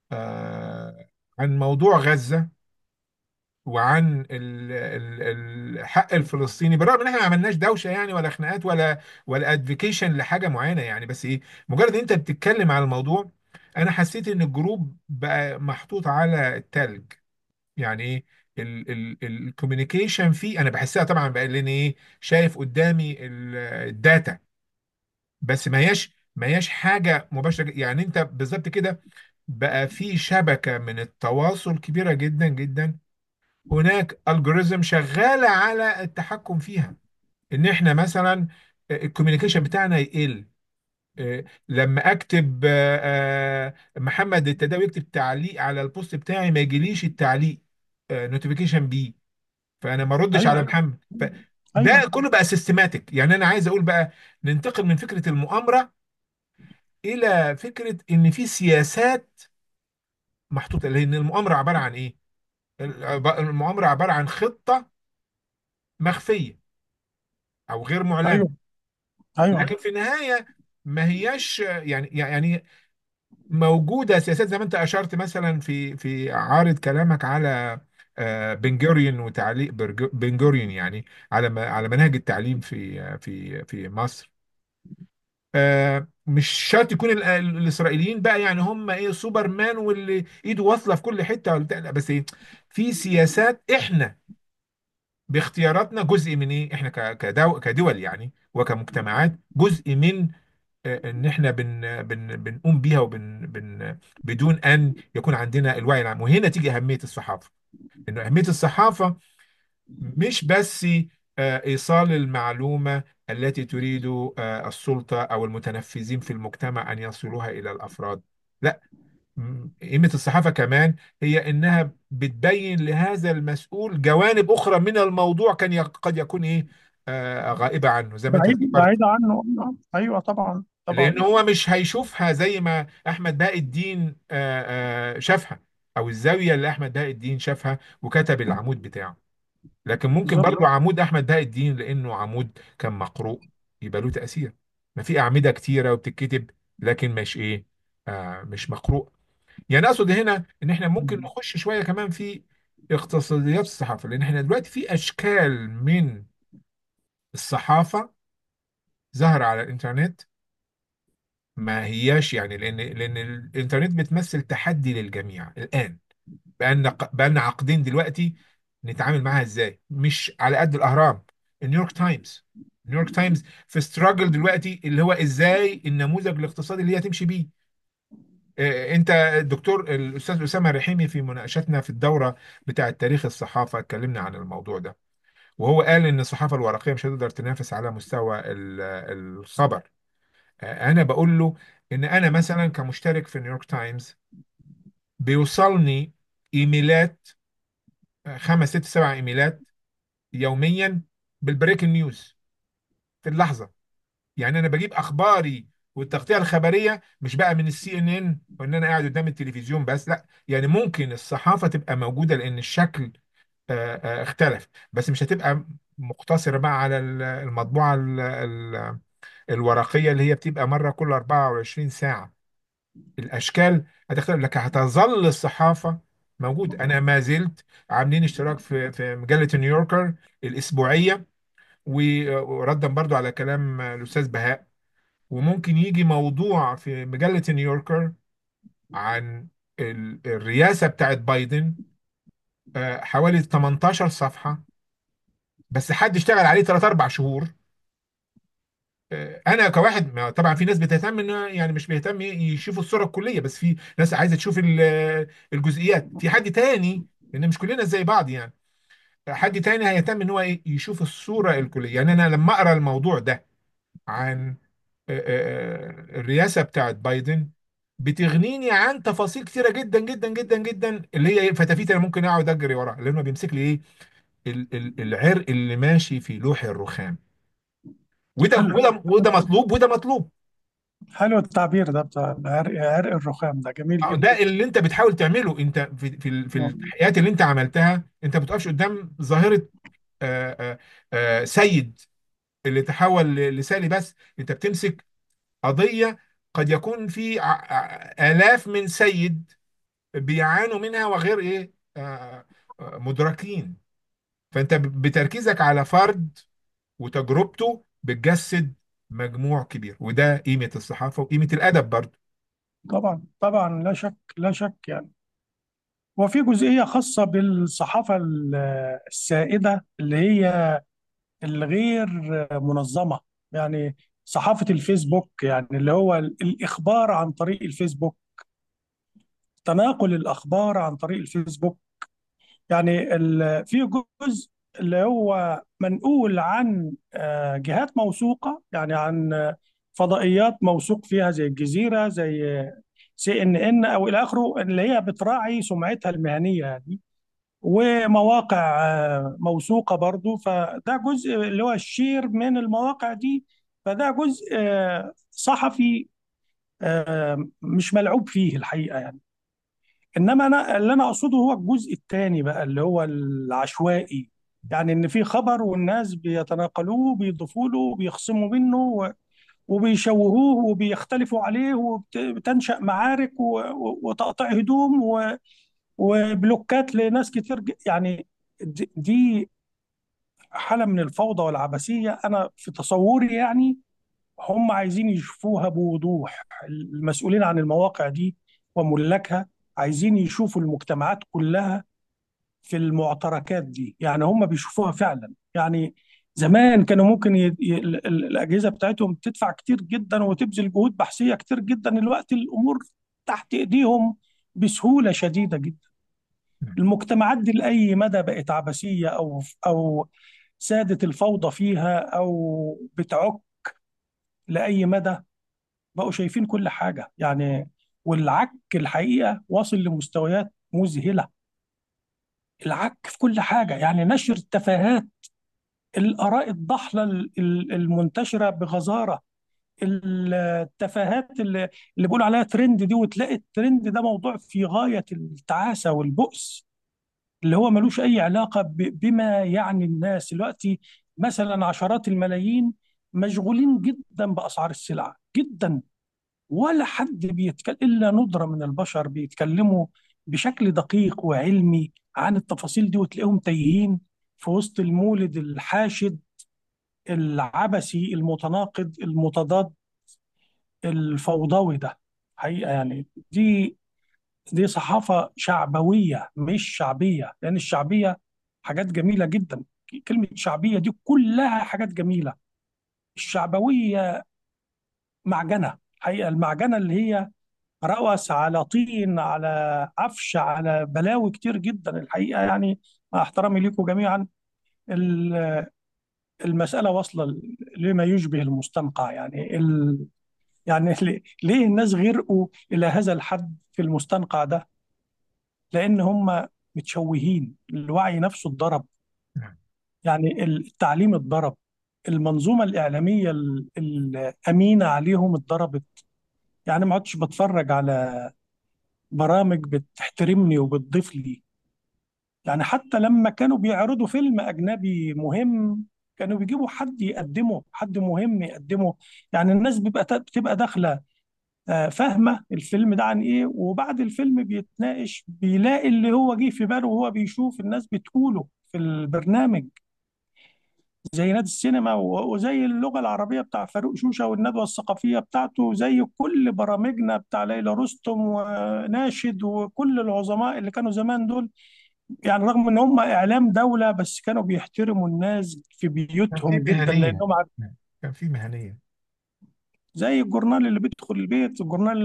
عن موضوع غزة وعن الحق الفلسطيني، بالرغم ان احنا ما عملناش دوشه يعني ولا خناقات ولا ادفيكيشن لحاجه معينه يعني، بس ايه، مجرد انت بتتكلم على الموضوع، انا حسيت ان الجروب بقى محطوط على التلج. يعني ايه الكوميونيكيشن فيه، انا بحسها طبعا بقى لان ايه، شايف قدامي الداتا، بس ما هياش حاجه مباشره يعني. انت بالظبط كده بقى في شبكه من التواصل كبيره جدا جدا. هناك الجوريزم شغاله على التحكم فيها، ان احنا مثلا الكوميونيكيشن بتاعنا يقل. لما اكتب محمد التداوي يكتب تعليق على البوست بتاعي، ما يجيليش التعليق نوتيفيكيشن بي، فانا ما ردش على ايوه، محمد. ده ايوه، كله بقى سيستماتيك. يعني انا عايز اقول بقى ننتقل من فكره المؤامره الى فكره ان في سياسات محطوطه، لان المؤامره عباره عن ايه؟ المؤامره عباره عن خطه مخفيه او غير معلنه، ايوه، ايوه، لكن في النهايه ما هياش يعني موجوده سياسات زي ما انت اشرت مثلا في عارض كلامك على بن جوريون وتعليق بن جوريون يعني على على منهج التعليم في مصر. مش شرط يكون الاسرائيليين بقى يعني هم ايه سوبرمان واللي ايده واصله في كل حته ولا بتاع، لا، بس ايه، في سياسات احنا باختياراتنا جزء من ايه، احنا كدول يعني وكمجتمعات جزء من ان احنا بنقوم بيها بدون ان يكون عندنا الوعي العام. وهنا تيجي اهميه الصحافه، انه اهميه الصحافه مش بس ايصال المعلومه التي تريد السلطه او المتنفذين في المجتمع ان يصلوها الى الافراد، لا. قيمه الصحافه كمان هي انها بتبين لهذا المسؤول جوانب اخرى من الموضوع كان قد يكون ايه غائبه عنه زي ما انت ذكرت. بعيد عنه. ايوه، طبعا، لان طبعا. هو مش هيشوفها زي ما احمد باقي الدين شافها، او الزاويه اللي احمد باقي الدين شافها وكتب العمود بتاعه. لكن ممكن بالظبط. برضو عمود احمد باقي الدين لانه عمود كان مقروء يبقى له تاثير. ما في اعمده كتيره وبتتكتب لكن مش ايه، مش مقروء. يعني اقصد هنا ان احنا ممكن نخش شويه كمان في اقتصاديات الصحافه، لان احنا دلوقتي في اشكال من الصحافه ظاهره على الانترنت. ما هياش يعني لان الانترنت بتمثل تحدي للجميع الان. بقالنا عقدين دلوقتي نتعامل معاها ازاي، مش على قد الاهرام. نيويورك تايمز في ستراجل دلوقتي اللي هو ازاي النموذج الاقتصادي اللي هي تمشي بيه. انت الدكتور الاستاذ اسامه رحيمي في مناقشتنا في الدوره بتاعه تاريخ الصحافه اتكلمنا عن الموضوع ده، وهو قال ان الصحافه الورقيه مش هتقدر تنافس على مستوى الخبر. انا بقول له ان انا مثلا كمشترك في نيويورك تايمز بيوصلني ايميلات، خمس ست سبع ايميلات يوميا بالبريك نيوز في اللحظه. يعني انا بجيب اخباري والتغطيه الخبريه مش بقى من السي ان ان وان انا قاعد قدام التلفزيون بس، لا، يعني ممكن الصحافه تبقى موجوده لان الشكل اختلف، بس مش هتبقى مقتصره بقى على المطبوعه الورقيه اللي هي بتبقى مره كل 24 ساعه. الاشكال هتختلف، لكن هتظل الصحافه موجود. انا ما زلت عاملين اشتراك في مجله نيويوركر الاسبوعيه، وردا برضو على كلام الاستاذ بهاء، وممكن يجي موضوع في مجله نيويوركر عن الرئاسه بتاعت بايدن، حوالي 18 صفحه، بس حد اشتغل عليه 3 4 شهور. انا كواحد طبعا في ناس بتهتم يعني مش بيهتم يشوفوا الصوره الكليه، بس في ناس عايزه تشوف الجزئيات. في حد تاني، لان مش كلنا زي بعض يعني، حد تاني هيهتم ان هو ايه يشوف الصوره الكليه. يعني انا لما اقرا الموضوع ده عن الرئاسه بتاعت بايدن، بتغنيني عن تفاصيل كتيره جدا جدا جدا جدا، اللي هي فتافيت انا ممكن اقعد اجري وراها، لانه بيمسك لي ايه، العرق اللي ماشي في لوح الرخام. وده حلو وده مطلوب وده مطلوب. حلو التعبير ده بتاع عرق الرخام، ده جميل ده جدا. اللي انت بتحاول تعمله انت في التحقيقات اللي انت عملتها. انت ما بتقفش قدام ظاهره سيد اللي تحول لسالي، بس انت بتمسك قضيه قد يكون في آلاف من سيد بيعانوا منها وغير ايه مدركين. فانت بتركيزك على فرد وتجربته بتجسد مجموع كبير، وده قيمة الصحافة وقيمة الأدب برضه. طبعا طبعا، لا شك لا شك يعني. وفي جزئية خاصة بالصحافة السائدة اللي هي الغير منظمة، يعني صحافة الفيسبوك، يعني اللي هو الإخبار عن طريق الفيسبوك، تناقل الأخبار عن طريق الفيسبوك. يعني في جزء اللي هو منقول عن جهات موثوقة، يعني عن فضائيات موثوق فيها زي الجزيرة، زي CNN أو إلى آخره، اللي هي بتراعي سمعتها المهنية يعني، ومواقع موثوقة برضو. فده جزء اللي هو الشير من المواقع دي، فده جزء صحفي مش ملعوب فيه الحقيقة يعني. انما انا اللي انا اقصده هو الجزء الثاني بقى، اللي هو العشوائي، يعني ان في خبر والناس بيتناقلوه، بيضيفوا له، بيخصموا منه وبيشوهوه وبيختلفوا عليه، وبتنشأ معارك وتقطيع هدوم وبلوكات لناس كتير يعني. دي حالة من الفوضى والعبثية، أنا في تصوري يعني. هم عايزين يشوفوها بوضوح، المسؤولين عن المواقع دي وملاكها عايزين يشوفوا المجتمعات كلها في المعتركات دي، يعني هم بيشوفوها فعلا يعني. زمان كانوا ممكن الأجهزة بتاعتهم تدفع كتير جدا وتبذل جهود بحثية كتير جدا، الوقت الأمور تحت إيديهم بسهولة شديدة جدا. المجتمعات دي لأي مدى بقت عبثية، أو سادت الفوضى فيها، أو بتعك لأي مدى، بقوا شايفين كل حاجة يعني. والعك الحقيقة واصل لمستويات مذهلة، العك في كل حاجة، يعني نشر التفاهات، الآراء الضحلة المنتشرة بغزارة، التفاهات اللي بيقول عليها ترند دي، وتلاقي الترند ده موضوع في غاية التعاسة والبؤس، اللي هو ملوش أي علاقة بما يعني الناس دلوقتي. مثلا عشرات الملايين مشغولين جدا بأسعار السلع جدا، ولا حد بيتكلم إلا ندرة من البشر بيتكلموا بشكل دقيق وعلمي عن التفاصيل دي، وتلاقيهم تايهين في وسط المولد الحاشد العبثي المتناقض المتضاد الفوضوي ده. حقيقة يعني دي صحافة شعبوية مش شعبية، لأن الشعبية حاجات جميلة جدا، كلمة شعبية دي كلها حاجات جميلة. الشعبوية معجنة، حقيقة المعجنة اللي هي روس على طين على عفش على بلاوي كتير جدا الحقيقة يعني. مع احترامي لكم جميعا، ال- المسألة واصلة لما يشبه المستنقع يعني يعني ليه الناس غرقوا إلى هذا الحد في المستنقع ده؟ لأن هم متشوهين، الوعي نفسه اتضرب، يعني التعليم اتضرب، المنظومة الإعلامية الأمينة عليهم اتضربت. يعني ما عدتش بتفرج على برامج بتحترمني وبتضيف لي. يعني حتى لما كانوا بيعرضوا فيلم أجنبي مهم، كانوا بيجيبوا حد يقدمه، حد مهم يقدمه. يعني الناس بتبقى داخلة فاهمة الفيلم ده عن إيه، وبعد الفيلم بيتناقش بيلاقي اللي هو جه في باله وهو بيشوف الناس بتقوله في البرنامج، زي نادي السينما وزي اللغة العربية بتاع فاروق شوشة والندوة الثقافية بتاعته، زي كل برامجنا بتاع ليلى رستم وناشد وكل العظماء اللي كانوا زمان دول. يعني رغم ان هم اعلام دولة، بس كانوا بيحترموا الناس في كان في بيوتهم جدا مهنية، لانهم كان في مهنية. زي الجورنال اللي بيدخل البيت، الجورنال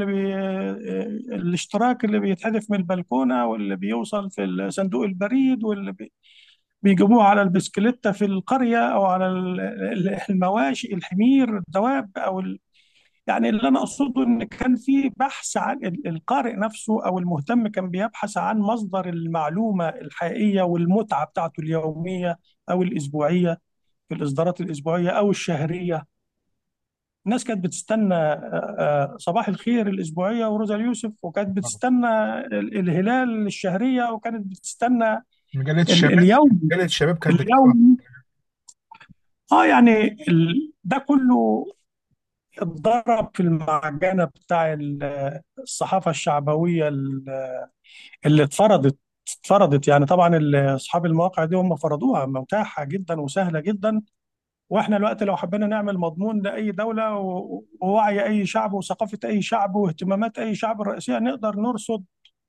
الاشتراك اللي بيتحدف من البلكونة، واللي بيوصل في صندوق البريد، واللي بيجيبوه على البسكليتة في القرية، أو على المواشي الحمير الدواب، يعني اللي انا اقصده ان كان في بحث عن القارئ نفسه او المهتم كان بيبحث عن مصدر المعلومه الحقيقيه والمتعه بتاعته اليوميه او الاسبوعيه في الاصدارات الاسبوعيه او الشهريه. الناس كانت بتستنى صباح الخير الاسبوعيه وروزا اليوسف، وكانت بتستنى الهلال الشهريه، وكانت بتستنى مجلة الشباب. اليوم. مجلة الشباب كانت بتطلع. اليوم يعني ده كله اتضرب في المعجنة بتاع الصحافة الشعبوية اللي اتفرضت. يعني طبعا أصحاب المواقع دي هم فرضوها متاحة جدا وسهلة جدا. واحنا الوقت لو حبينا نعمل مضمون لأي دولة ووعي أي شعب وثقافة أي شعب واهتمامات أي شعب الرئيسية، نقدر نرصد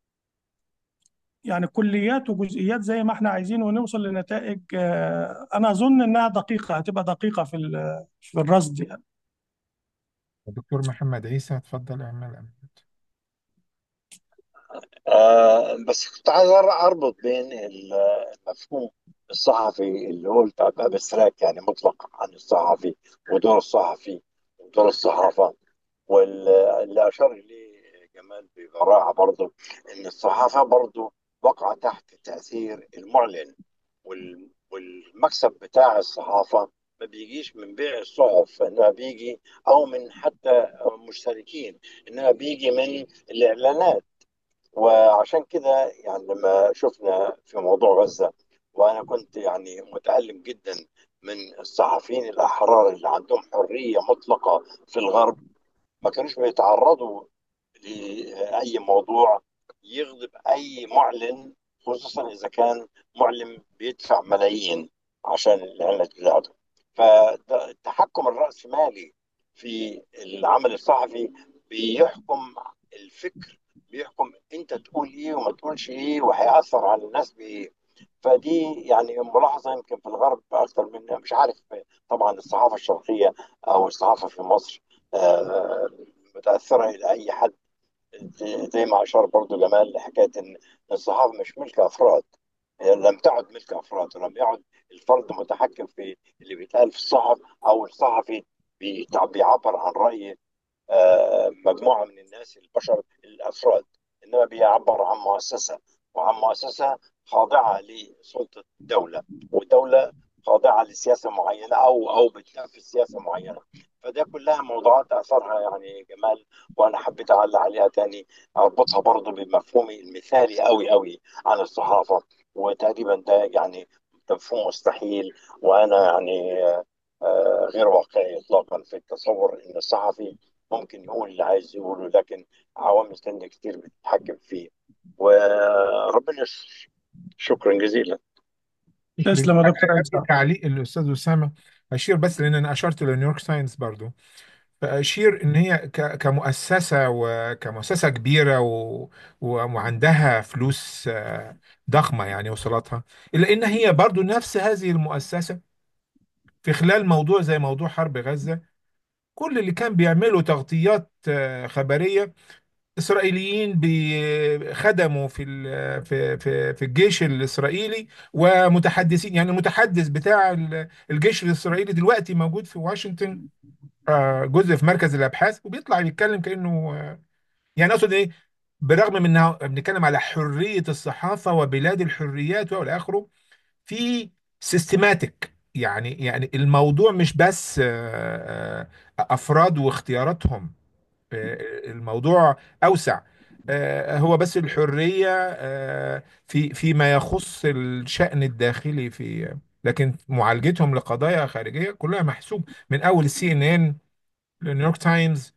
يعني كليات وجزئيات زي ما احنا عايزين ونوصل لنتائج. أنا أظن إنها دقيقة، هتبقى دقيقة في الرصد يعني. الدكتور محمد عيسى، اتفضل اعمل. بس كنت عايز أربط بين المفهوم الصحفي اللي هو أبستراكت، يعني مطلق عن الصحفي ودور الصحفي ودور الصحافة، واللي أشار إليه جمال ببراعة برضه، إن الصحافة برضه وقع تحت تأثير المعلن. والمكسب بتاع الصحافة ما بيجيش من بيع الصحف، إنما بيجي أو من حتى مشتركين، إنما بيجي من الإعلانات. وعشان كده يعني لما شفنا في موضوع غزة، وأنا كنت يعني متألم جدا من الصحفيين الأحرار اللي عندهم حرية مطلقة في الغرب، ما كانوش بيتعرضوا لأي موضوع يغضب أي معلن، خصوصا إذا كان معلن بيدفع ملايين عشان الإعلانات بتاعته. فالتحكم الرأسمالي في العمل الصحفي بيحكم الفكر، بيحكم انت تقول ايه وما تقولش ايه، وهيأثر على الناس بايه. فدي يعني ملاحظة يمكن في الغرب أكثر من، مش عارف، طبعا الصحافة الشرقية أو الصحافة في مصر آه، متأثرة إلى أي حد. زي ما أشار برضو جمال لحكاية إن الصحافة مش ملك أفراد، هي لم تعد ملك أفراد، ولم يعد الفرد متحكم في اللي بيتقال في الصحف، أو الصحفي بيعبر عن رأي مجموعة من الناس البشر الأفراد، إنما بيعبر عن مؤسسة، وعن مؤسسة خاضعة لسلطة الدولة، والدولة خاضعة لسياسة معينة أو بتنفذ سياسة معينة. فده كلها موضوعات أثرها يعني جمال، وأنا حبيت أعلق عليها تاني، أربطها برضو بمفهومي المثالي أوي أوي عن الصحافة. وتقريبا ده يعني مفهوم مستحيل، وأنا يعني غير واقعي إطلاقا في التصور إن الصحفي ممكن يقول اللي عايز يقوله، لكن عوامل تانية كتير بتتحكم فيه. وربنا يستر. شكرا جزيلا. تسلم يا دكتور قبل عيسى. تعليق الاستاذ اسامه، اشير بس لان انا اشرت لنيويورك تايمز برضو، فاشير ان هي كمؤسسه وكمؤسسه كبيره وعندها فلوس ضخمه يعني وصلتها، الا ان هي برضو نفس هذه المؤسسه في خلال موضوع زي موضوع حرب غزه، كل اللي كان بيعملوا تغطيات خبريه، إسرائيليين خدموا في الجيش الإسرائيلي ومتحدثين، يعني المتحدث بتاع الجيش الإسرائيلي دلوقتي موجود في واشنطن، جزء في مركز الأبحاث، وبيطلع يتكلم كأنه يعني أقصد إيه، برغم من إنه بنتكلم على حرية الصحافة وبلاد الحريات وإلى آخره، في سيستماتيك، يعني الموضوع مش بس أفراد واختياراتهم، الموضوع أوسع. هو بس الحرية فيما يخص الشأن الداخلي، لكن معالجتهم لقضايا خارجية كلها محسوب من أول السي ان ان لنيويورك تايمز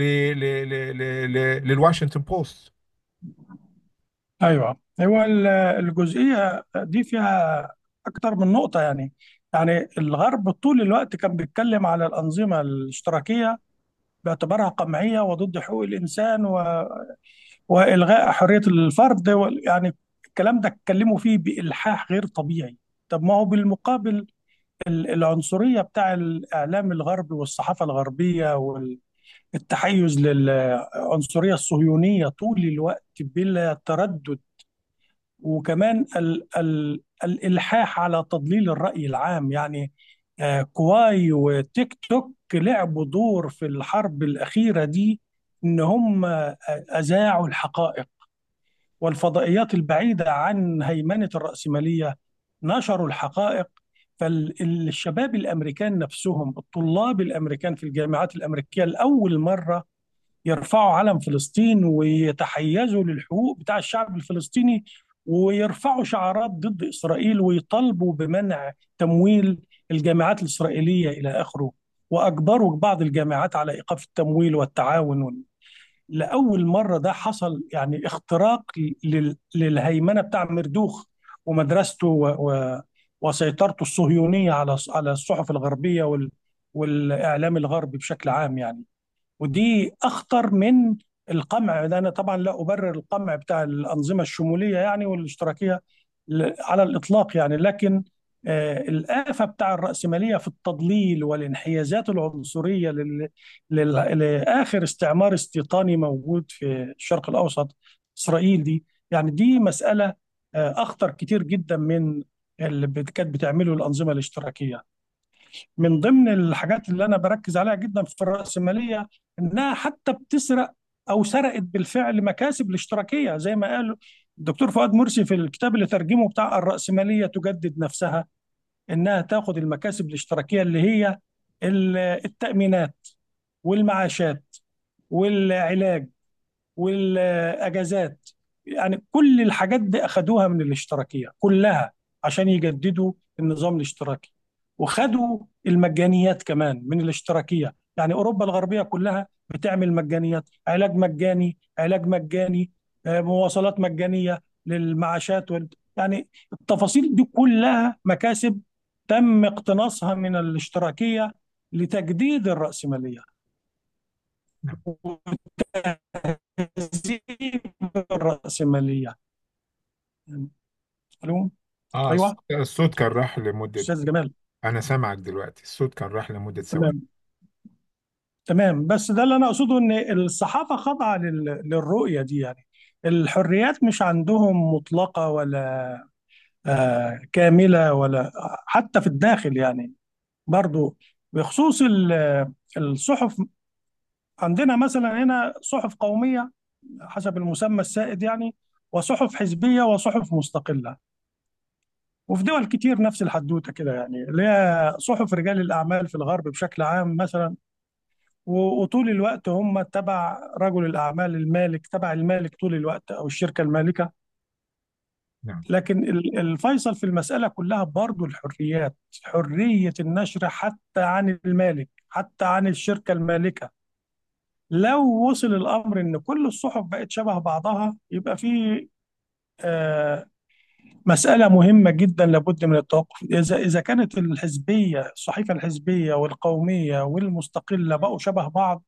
للواشنطن بوست. ايوه، هو الجزئيه دي فيها اكتر من نقطه يعني الغرب طول الوقت كان بيتكلم على الانظمه الاشتراكيه باعتبارها قمعيه وضد حقوق الانسان والغاء حريه الفرد يعني الكلام ده اتكلموا فيه بالحاح غير طبيعي. طب ما هو بالمقابل العنصريه بتاع الاعلام الغربي والصحافه الغربيه والتحيز للعنصريه الصهيونيه طول الوقت بلا تردد، وكمان الإلحاح على تضليل الرأي العام. يعني كواي وتيك توك لعبوا دور في الحرب الأخيرة دي، إن هم أذاعوا الحقائق، والفضائيات البعيدة عن هيمنة الرأسمالية نشروا الحقائق. فالشباب الأمريكان نفسهم، الطلاب الأمريكان في الجامعات الأمريكية، لأول مرة يرفعوا علم فلسطين ويتحيزوا للحقوق بتاع الشعب الفلسطيني، ويرفعوا شعارات ضد إسرائيل ويطالبوا بمنع تمويل الجامعات الإسرائيلية إلى آخره، وأجبروا بعض الجامعات على إيقاف التمويل والتعاون. لأول مرة ده حصل، يعني اختراق للهيمنة بتاع مردوخ ومدرسته وسيطرته الصهيونية على الصحف الغربية والإعلام الغربي بشكل عام يعني. ودي أخطر من القمع ده. أنا طبعا لا أبرر القمع بتاع الأنظمة الشمولية يعني والاشتراكية على الإطلاق يعني، لكن الآفة بتاع الرأسمالية في التضليل والانحيازات العنصرية لآخر استعمار استيطاني موجود في الشرق الأوسط، إسرائيل دي، يعني دي مسألة أخطر كتير جدا من اللي كانت بتعمله الأنظمة الاشتراكية. من ضمن الحاجات اللي أنا بركز عليها جدا في الرأسمالية إنها حتى بتسرق أو سرقت بالفعل مكاسب الاشتراكية، زي ما قال الدكتور فؤاد مرسي في الكتاب اللي ترجمه بتاع الرأسمالية تجدد نفسها، إنها تاخد المكاسب الاشتراكية اللي هي التأمينات والمعاشات والعلاج والاجازات، يعني كل الحاجات دي اخذوها من الاشتراكيه كلها عشان يجددوا النظام الاشتراكي. وخدوا المجانيات كمان من الاشتراكيه، يعني اوروبا الغربيه كلها بتعمل مجانيات، علاج مجاني، علاج مجاني، مواصلات مجانيه للمعاشات يعني التفاصيل دي كلها مكاسب تم اقتناصها من الاشتراكيه لتجديد الرأسمالية نعم. وتهذيب الرأسمالية. الو. اه، ايوه. الصوت كان راح لمدة. استاذ جمال. انا سامعك دلوقتي، الصوت كان راح لمدة ثواني. تمام. تمام، بس ده اللي انا اقصده، ان الصحافه خاضعه للرؤيه دي يعني. الحريات مش عندهم مطلقه ولا كامله، ولا حتى في الداخل يعني. برضو بخصوص الصحف، عندنا مثلا هنا صحف قوميه حسب المسمى السائد يعني، وصحف حزبيه وصحف مستقله. وفي دول كتير نفس الحدوته كده يعني، اللي هي صحف رجال الاعمال في الغرب بشكل عام مثلا، وطول الوقت هم تبع رجل الاعمال المالك، تبع المالك طول الوقت او الشركه المالكه. نعم. لكن الفيصل في المساله كلها برضو الحريات، حريه النشر حتى عن المالك، حتى عن الشركه المالكه. لو وصل الامر ان كل الصحف بقت شبه بعضها، يبقى في آه، مسألة مهمة جدا لابد من التوقف. إذا كانت الحزبية، الصحيفة الحزبية والقومية والمستقلة بقوا شبه بعض،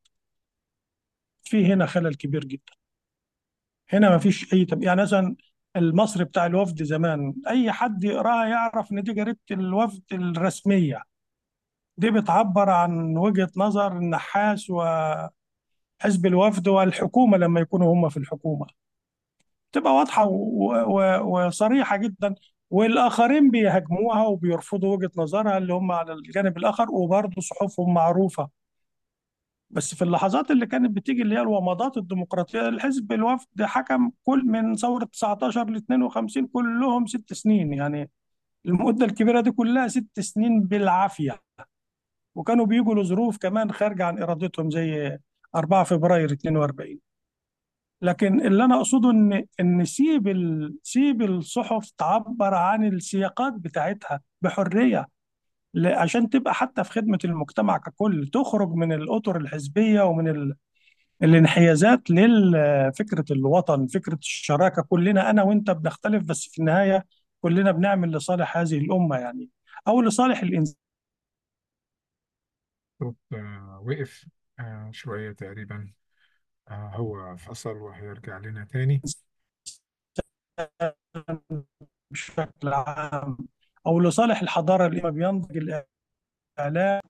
في هنا خلل كبير جدا. هنا ما فيش أي يعني مثلا المصري بتاع الوفد زمان، أي حد يقراها يعرف إن دي جريدة الوفد الرسمية، دي بتعبر عن وجهة نظر النحاس وحزب الوفد والحكومة لما يكونوا هم في الحكومة، تبقى واضحة وصريحة جدا. والآخرين بيهاجموها وبيرفضوا وجهة نظرها اللي هم على الجانب الآخر، وبرضه صحفهم معروفة. بس في اللحظات اللي كانت بتيجي اللي هي الومضات الديمقراطية، الحزب الوفد حكم كل من ثورة 19 ل 52 كلهم 6 سنين يعني، المدة الكبيرة دي كلها 6 سنين بالعافية. وكانوا بيجوا لظروف كمان خارجة عن إرادتهم زي 4 فبراير 42. لكن اللي انا اقصده ان سيب الصحف تعبر عن السياقات بتاعتها بحريه، عشان تبقى حتى في خدمه المجتمع ككل، تخرج من الاطر الحزبيه ومن الانحيازات لفكره الوطن، فكره الشراكه. كلنا انا وانت بنختلف، بس في النهايه كلنا بنعمل لصالح هذه الامه يعني، او لصالح الانسان. الصوت وقف شوية تقريبا. هو فصل وهيرجع لنا تاني. بشكل عام، او لصالح الحضاره اللي ما بينضج الاعلام.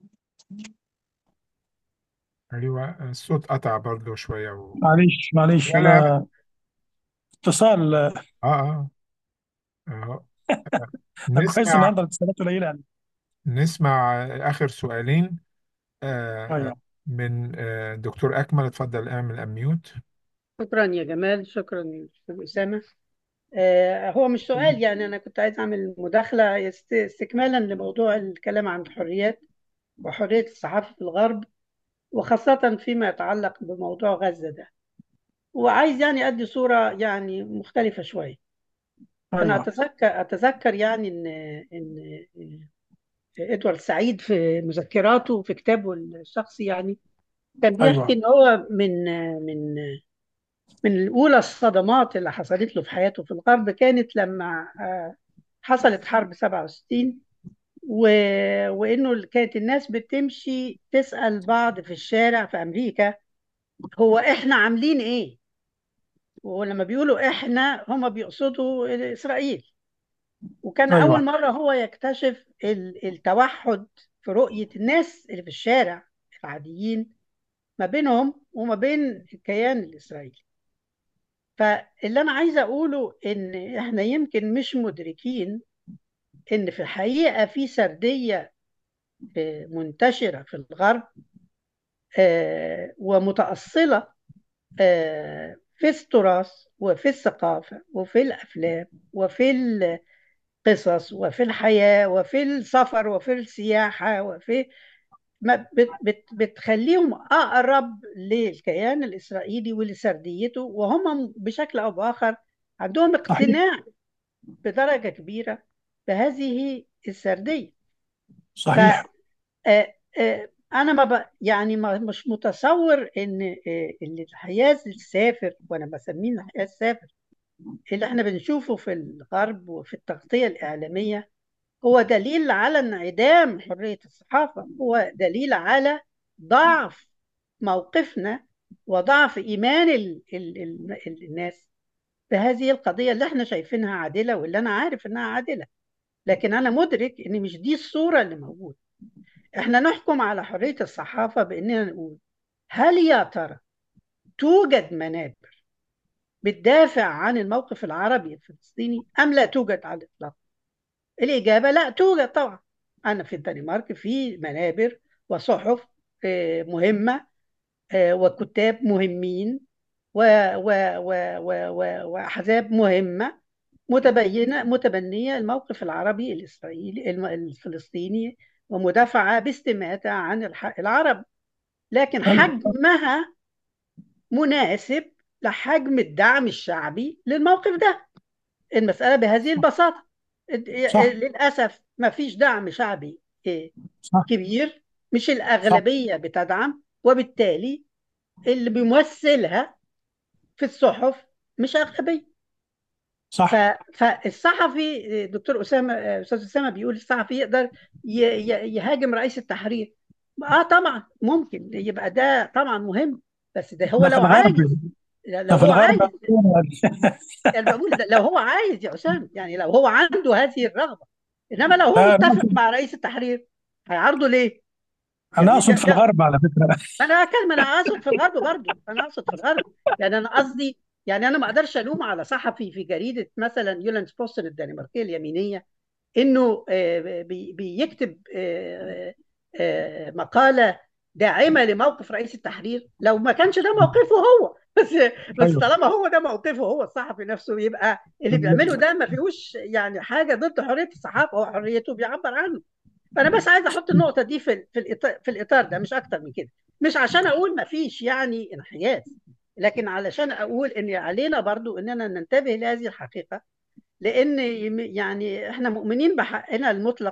أيوة، الصوت قطع برضه شوية معلش معلش، لا لا لا. انا اتصال. آه آه. آه. كويس نسمع النهارده الاتصالات قليله يعني. نسمع آخر سؤالين آه، ايوه. من دكتور أكمل. اتفضل اعمل أميوت. شكرا يا جمال، شكرا يا أستاذ أسامة. هو مش سؤال، يعني أنا كنت عايز أعمل مداخلة استكمالا لموضوع الكلام عن الحريات وحرية الصحافة في الغرب، وخاصة فيما يتعلق بموضوع غزة ده. وعايز يعني أدي صورة يعني مختلفة شوية. أنا ايوه. أتذكر يعني إن إدوارد سعيد في مذكراته في كتابه الشخصي يعني كان بيحكي ايوه. إن هو من من الأولى الصدمات اللي حصلت له في حياته في الغرب كانت لما حصلت حرب 67. وإنه كانت الناس بتمشي تسأل بعض في الشارع في أمريكا، هو إحنا عاملين إيه؟ ولما بيقولوا إحنا هم بيقصدوا إسرائيل. وكان أول ايوه. مرة هو يكتشف التوحد في رؤية الناس اللي في الشارع العاديين ما بينهم وما بين الكيان الإسرائيلي. فاللي أنا عايزة أقوله إن إحنا يمكن مش مدركين إن في الحقيقة في سردية منتشرة في الغرب، ومتأصلة في التراث وفي الثقافة وفي الأفلام وفي القصص وفي الحياة وفي السفر وفي السياحة وفي بتخليهم أقرب للكيان الإسرائيلي ولسرديته، وهم بشكل أو بآخر عندهم صحيح. اقتناع بدرجة كبيرة بهذه السردية. ف صحيح. أنا ما يعني ما مش متصور إن اللي الحياة السافر، وأنا بسميه الحياة السافر اللي احنا بنشوفه في الغرب وفي التغطية الإعلامية هو دليل على انعدام حرية الصحافة، هو دليل على ضعف موقفنا وضعف إيمان الناس بهذه القضية اللي احنا شايفينها عادلة واللي أنا عارف إنها عادلة. لكن أنا مدرك إن مش دي الصورة اللي موجودة. احنا نحكم على حرية الصحافة بإننا نقول هل يا ترى توجد منابر بتدافع عن الموقف العربي الفلسطيني أم لا توجد على الإطلاق؟ الإجابة لا توجد طبعا. أنا في الدنمارك في منابر وصحف مهمة، وكتاب مهمين وأحزاب مهمة متبنية الموقف العربي الإسرائيلي الفلسطيني ومدافعة باستماتة عن الحق العرب، لكن ايوه. حجمها مناسب لحجم الدعم الشعبي للموقف ده. المسألة بهذه البساطة. صح. للأسف ما فيش دعم شعبي صح. كبير، مش صح. الأغلبية بتدعم، وبالتالي اللي بيمثلها في الصحف مش أغلبية. صح. فالصحفي دكتور أسامة، أستاذ أسامة بيقول الصحفي يقدر يهاجم رئيس التحرير. طبعا ممكن يبقى ده طبعا مهم، بس ده هو ده في لو الغرب. عايز. لو ده في هو الغرب. عايز، يعني بقول ده لو هو عايز يا أسامة، يعني لو هو عنده هذه الرغبة. إنما لو هو لا، متفق مع رئيس التحرير هيعارضه ليه؟ انا يعني اقصد في الغرب على فكره. انا اكلم، انا اقصد في الغرب برضو، انا اقصد في الغرب. يعني انا قصدي، يعني انا ما اقدرش الوم على صحفي في جريده مثلا يولاند بوستن الدنماركيه اليمينيه انه بيكتب مقاله داعمه لموقف رئيس التحرير لو ما كانش ده موقفه هو. بس ايوه. طالما هو ده موقفه هو الصحفي نفسه، يبقى اللي بيعمله ده ما فيهوش يعني حاجه ضد حريه الصحافه، هو حريته بيعبر عنه. فانا بس عايز احط النقطه دي في الاطار ده، مش اكتر من كده. مش عشان اقول ما فيش يعني انحياز، لكن علشان اقول ان علينا برضو اننا ننتبه لهذه الحقيقه، لان يعني احنا مؤمنين بحقنا المطلق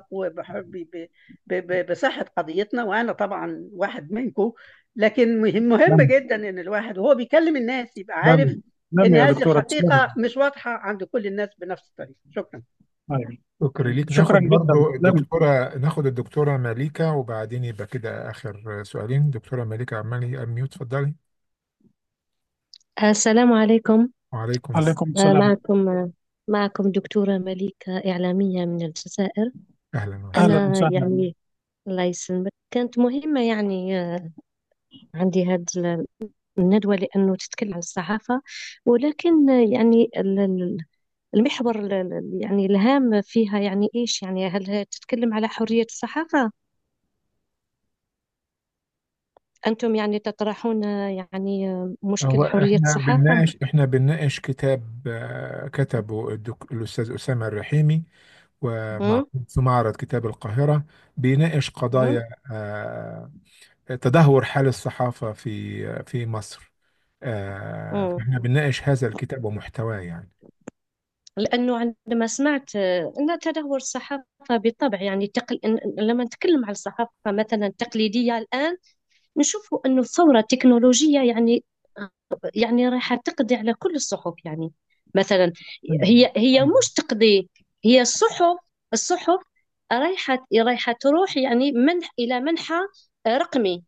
بصحه قضيتنا، وانا طبعا واحد منكم. لكن مهم تمام. جدا ان الواحد وهو بيكلم الناس يبقى عارف تمام. تمام ان يا هذه دكتوره، تسلم. الحقيقه مش واضحه عند كل الناس بنفس الطريقه. شكرا. ايوه. شكرا ليك. شكرا ناخد جدا، برضو تسلم. الدكتورة ماليكا، وبعدين يبقى كده آخر سؤالين. دكتورة ماليكا عمالي أميوت، اتفضلي. السلام عليكم. وعليكم السلام. عليكم السلام. معكم دكتورة مليكة، إعلامية من الجزائر. أهلا وسهلا. اهلا أنا وسهلا. يعني الله يسلمك، كانت مهمة يعني عندي هذه الندوة لأنه تتكلم عن الصحافة، ولكن يعني المحور يعني الهام فيها يعني إيش؟ يعني هل هي تتكلم على حرية الصحافة؟ أنتم يعني تطرحون يعني هو مشكل حرية الصحافة؟ احنا بنناقش كتاب كتبه الأستاذ أسامة الرحيمي، مم؟ ومعروض في معرض كتاب القاهرة. بيناقش مم؟ قضايا تدهور حال الصحافة في مصر. مم. فاحنا بنناقش هذا الكتاب ومحتواه يعني. لأنه عندما سمعت أن تدهور الصحافة بالطبع يعني لما نتكلم على الصحافة مثلا التقليدية الآن نشوف أنه ثورة تكنولوجية يعني راح تقضي على كل الصحف يعني. مثلا هي مش تقضي، هي الصحف رايحة تروح يعني إلى منحى رقمي.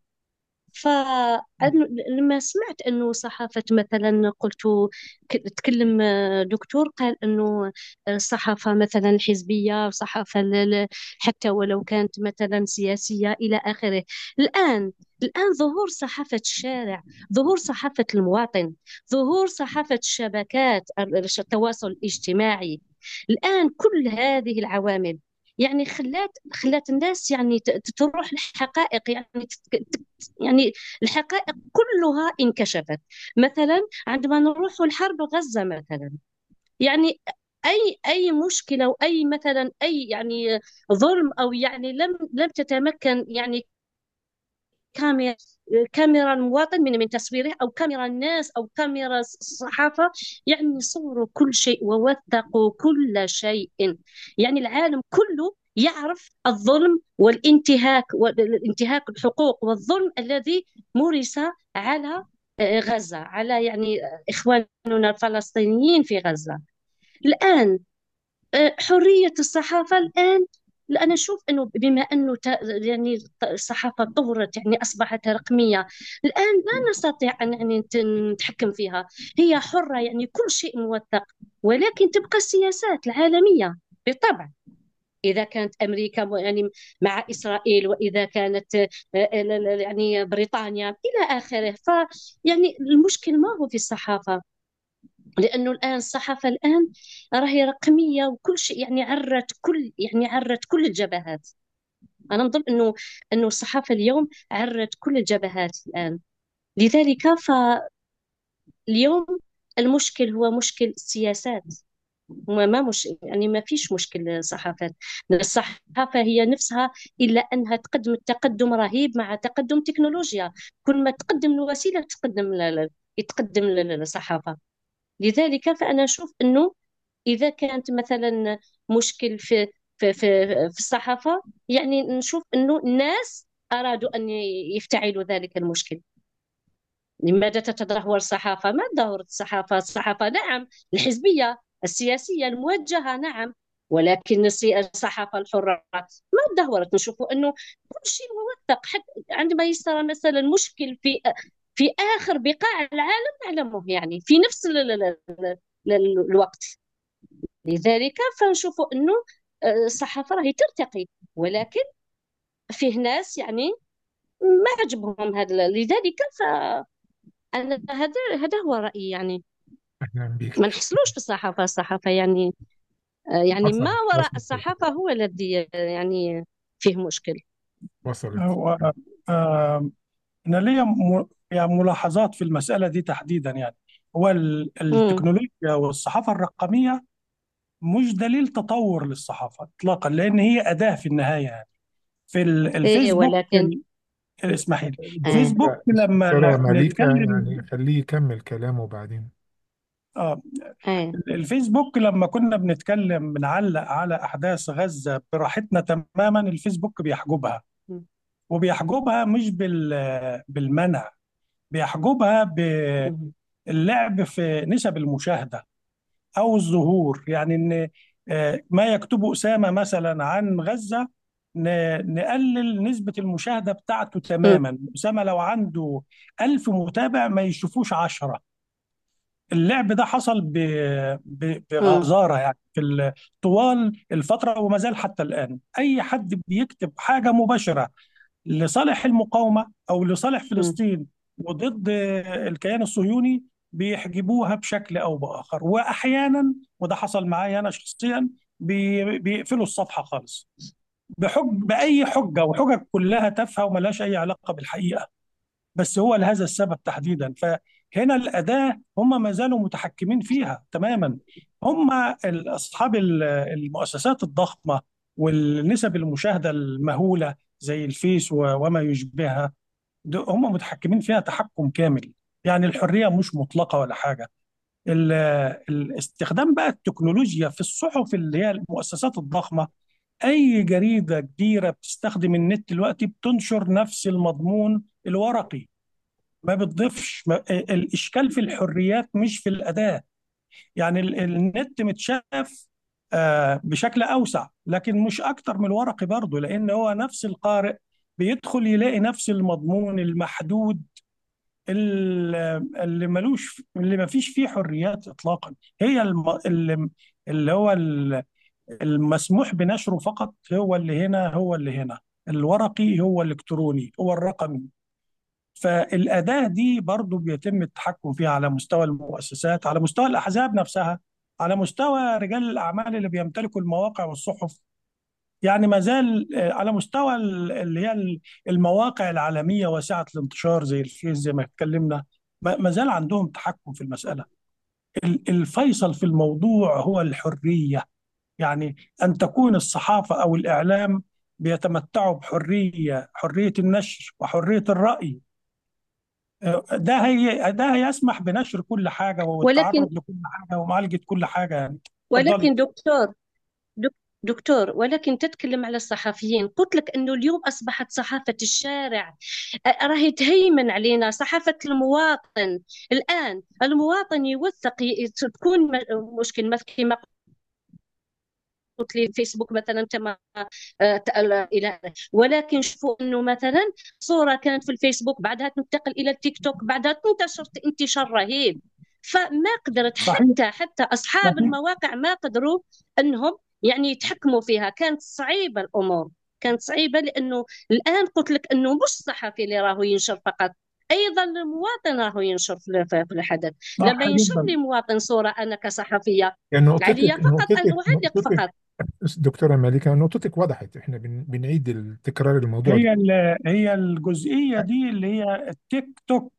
فلما سمعت أنه صحافة مثلا قلت تكلم دكتور قال أنه الصحافة مثلا الحزبية وصحافة حتى ولو كانت مثلا سياسية إلى آخره. الآن الآن ظهور صحافة الشارع، ظهور صحافة المواطن، ظهور صحافة الشبكات التواصل الاجتماعي، الآن كل هذه العوامل يعني خلات الناس يعني تروح للحقائق يعني يعني الحقائق كلها انكشفت. مثلا عندما نروح لحرب غزة مثلا يعني أي مشكلة أو أي مثلا أي يعني ظلم أو يعني لم تتمكن يعني كاميرا كاميرا المواطن من تصويره، او كاميرا الناس، او كاميرا الصحافه، يعني صوروا كل شيء ووثقوا كل شيء. يعني العالم كله يعرف الظلم والانتهاك الحقوق والظلم الذي مورس على غزه، على يعني اخواننا الفلسطينيين في غزه. الان حرية الصحافة الآن، لا أنا أشوف أنه بما أنه يعني الصحافة تطورت يعني أصبحت رقمية، الآن لا نستطيع أن يعني نتحكم فيها. هي حرة يعني كل شيء موثق، ولكن تبقى السياسات العالمية بالطبع. إذا كانت أمريكا يعني مع إسرائيل، وإذا كانت يعني بريطانيا إلى آخره. فيعني المشكل ما هو في الصحافة، لانه الان الصحافه الان راهي رقميه وكل شيء يعني عرت كل الجبهات. انا نظن انه الصحافه اليوم عرت كل الجبهات الان. لذلك فاليوم المشكل هو مشكل السياسات، وما مش يعني ما فيش مشكل صحافات. الصحافه هي نفسها الا انها تقدم التقدم رهيب مع تقدم تكنولوجيا. كل ما تقدم الوسيله يتقدم الصحافه. لذلك فأنا أشوف أنه إذا كانت مثلا مشكل في الصحافة، يعني نشوف أنه الناس أرادوا أن يفتعلوا ذلك المشكل. لماذا تتدهور الصحافة؟ ما تدهورت الصحافة؟ الصحافة نعم الحزبية السياسية الموجهة نعم، ولكن الصحافة الحرة ما تدهورت. نشوف أنه كل شيء موثق، حتى عندما يصير مثلا مشكل في آخر بقاع العالم نعلمه يعني في نفس الوقت. لذلك فنشوف أنه الصحافة راهي ترتقي، ولكن فيه ناس يعني ما عجبهم هذا. لذلك أنا هذا هو رأيي يعني. أهلا بك. ما نحصلوش في الصحافة. الصحافة يعني يعني ما وصلت وراء وصلت الصحافة هو الذي يعني فيه مشكل. وصلت. هو أنا ليا يعني ملاحظات في المسألة دي تحديدا. يعني هو امم. التكنولوجيا والصحافة الرقمية مش دليل تطور للصحافة إطلاقا، لأن هي أداة في النهاية. يعني في إيه الفيسبوك ولكن اسمحي لي، إيه. الفيسبوك لما دكتورة مليكة نتكلم يعني خليه يكمل كلامه بعدين. آه إيه. الفيسبوك لما كنا بنتكلم بنعلق على أحداث غزة براحتنا تماما، الفيسبوك بيحجبها، مم. وبيحجبها مش بالمنع، بيحجبها مم. باللعب في نسب المشاهدة أو الظهور. يعني إن ما يكتبه أسامة مثلا عن غزة نقلل نسبة المشاهدة بتاعته مم. تماما. أسامة لو عنده 1000 متابع ما يشوفوش 10. اللعب ده حصل مم. بغزارة يعني طوال الفترة، وما زال حتى الآن. أي حد بيكتب حاجة مباشرة لصالح المقاومة أو لصالح مم. فلسطين وضد الكيان الصهيوني بيحجبوها بشكل أو بآخر، وأحيانا، وده حصل معايا أنا شخصيا، بيقفلوا الصفحة خالص بأي حجة، وحجج كلها تافهة وملهاش أي علاقة بالحقيقة، بس هو لهذا السبب تحديدا. فهنا الأداة هم ما زالوا متحكمين فيها تماما. هم أصحاب المؤسسات الضخمة والنسب المشاهدة المهولة زي الفيس وما يشبهها، هم متحكمين فيها تحكم كامل. يعني الحرية مش مطلقة ولا حاجة. ال- الاستخدام بقى التكنولوجيا في الصحف اللي هي المؤسسات الضخمة، أي جريدة كبيرة بتستخدم النت دلوقتي بتنشر نفس المضمون الورقي، ما بتضيفش. الإشكال في الحريات مش في الأداة. يعني النت متشاف بشكل أوسع، لكن مش أكتر من الورقي برضه، لأن هو نفس القارئ بيدخل يلاقي نفس المضمون المحدود اللي ما فيش فيه حريات إطلاقا. هي اللي هو المسموح بنشره فقط هو اللي هنا، هو اللي هنا الورقي، هو الإلكتروني، هو الرقمي. فالأداة دي برضو بيتم التحكم فيها على مستوى المؤسسات، على مستوى الأحزاب نفسها، على مستوى رجال الأعمال اللي بيمتلكوا المواقع والصحف. يعني ما زال على مستوى اللي هي المواقع العالمية واسعة الانتشار زي الفيس، زي ما اتكلمنا، ما زال عندهم تحكم في المسألة. الفيصل في الموضوع هو الحرية. يعني أن تكون الصحافة أو الإعلام بيتمتعوا بحرية، حرية النشر وحرية الرأي. ده هيسمح بنشر كل حاجة ولكن والتعرض لكل حاجة ومعالجة كل حاجة يعني. اتفضلي. ولكن دك- دكتور، ولكن تتكلم على الصحفيين. قلت لك انه اليوم اصبحت صحافة الشارع راهي تهيمن علينا، صحافة المواطن. الان المواطن يوثق، تكون مشكل مثل كما قلت لي فيسبوك مثلا تم الى، ولكن شوفوا انه مثلا صورة كانت في الفيسبوك بعدها تنتقل الى التيك توك، بعدها تنتشر انتشار رهيب. فما قدرت صحيح. حتى اصحاب صحيح. المواقع ما قدروا انهم يعني يتحكموا فيها. كانت صعيبة الامور، كانت صعيبة، لانه الان قلت لك انه مش الصحفي اللي راهو ينشر فقط، ايضا المواطن راهو ينشر في الحدث. صح لما ينشر جدا. لي مواطن صورة انا كصحفية، يعني عليا نقطتك فقط ان نقطتك اعلق نقطتك فقط. دكتورة مالكة، نقطتك وضحت. احنا بنعيد التكرار الموضوع ده. هي الجزئية دي اللي هي التيك توك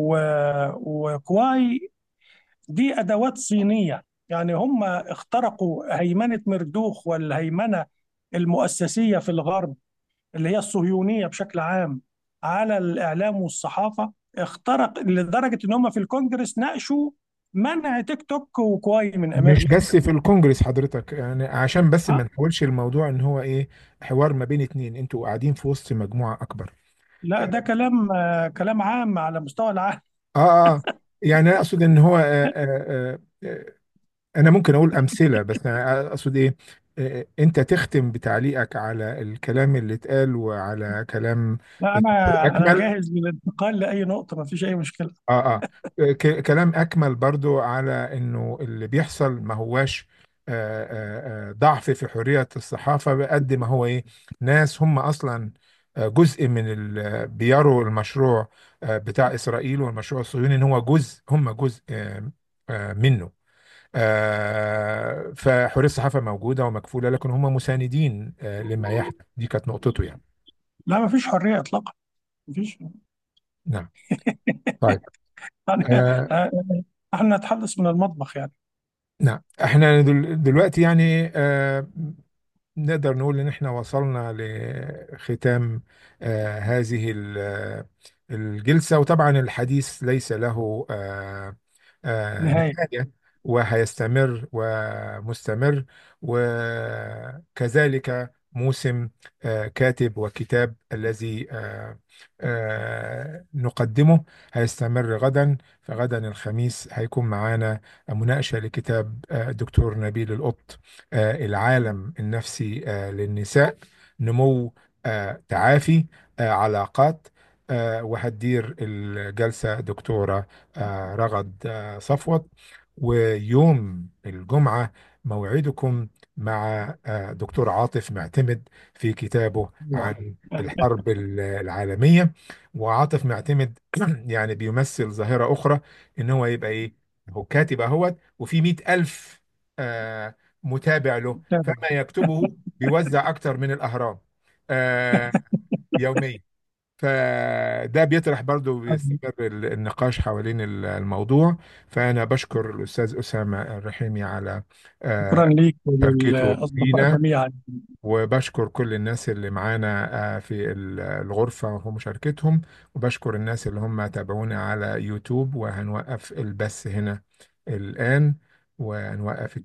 وكواي، دي أدوات صينية. يعني هم اخترقوا هيمنة مردوخ والهيمنة المؤسسية في الغرب، اللي هي الصهيونية بشكل عام، على الإعلام والصحافة. اخترق لدرجة إن هم في الكونجرس ناقشوا منع تيك توك وكواي من مش أمريكا. بس في الكونجرس حضرتك، يعني عشان بس ما أه؟ نحولش الموضوع ان هو ايه، حوار ما بين اتنين، انتوا قاعدين في وسط مجموعة اكبر. لا، ده كلام عام على مستوى العالم. اه يعني انا اقصد ان هو انا ممكن اقول امثله، بس انا اقصد ايه، انت تختم بتعليقك على الكلام اللي اتقال وعلى كلام لا، الدكتور أنا اكمل. جاهز للانتقال لأي نقطة، ما فيش أي مشكلة. اه كلام اكمل برضو على انه اللي بيحصل ما هواش ضعف في حريه الصحافه، بقد ما هو ايه، ناس هم اصلا جزء من بيروا المشروع بتاع اسرائيل والمشروع الصهيوني، ان هو جزء، هم جزء منه. فحرية الصحافة موجودة ومكفولة، لكن هم مساندين لما يحدث. دي كانت نقطته يعني. لا، ما فيش حرية إطلاقا، ما فيش. نعم. طيب. يعني آه احنا نتحدث من المطبخ يعني. نعم، احنا دلوقتي يعني نقدر نقول ان احنا وصلنا لختام هذه الجلسة. وطبعا الحديث ليس له نهاية. نهاية، وهيستمر ومستمر، وكذلك موسم كاتب وكتاب الذي نقدمه هيستمر غدا. فغدا الخميس هيكون معانا مناقشة لكتاب الدكتور نبيل القط، العالم النفسي للنساء، نمو، تعافي، علاقات. وهتدير الجلسة دكتورة رغد صفوت. ويوم الجمعة موعدكم مع دكتور عاطف معتمد في كتابه عن الحرب العالمية. وعاطف معتمد يعني بيمثل ظاهرة أخرى، إن هو يبقى إيه، هو كاتب أهوت وفي 100,000 متابع له، فما يكتبه بيوزع أكتر من الأهرام آه، يوميا. فده بيطرح برضو، بيستمر النقاش حوالين الموضوع. فأنا بشكر الأستاذ أسامة الرحيمي على شكرا آه، ليك مشاركته وللأصدقاء فينا، جميعا. وبشكر كل الناس اللي معانا في الغرفة ومشاركتهم، وبشكر الناس اللي هم تابعونا على يوتيوب. وهنوقف البث هنا الآن، ونوقف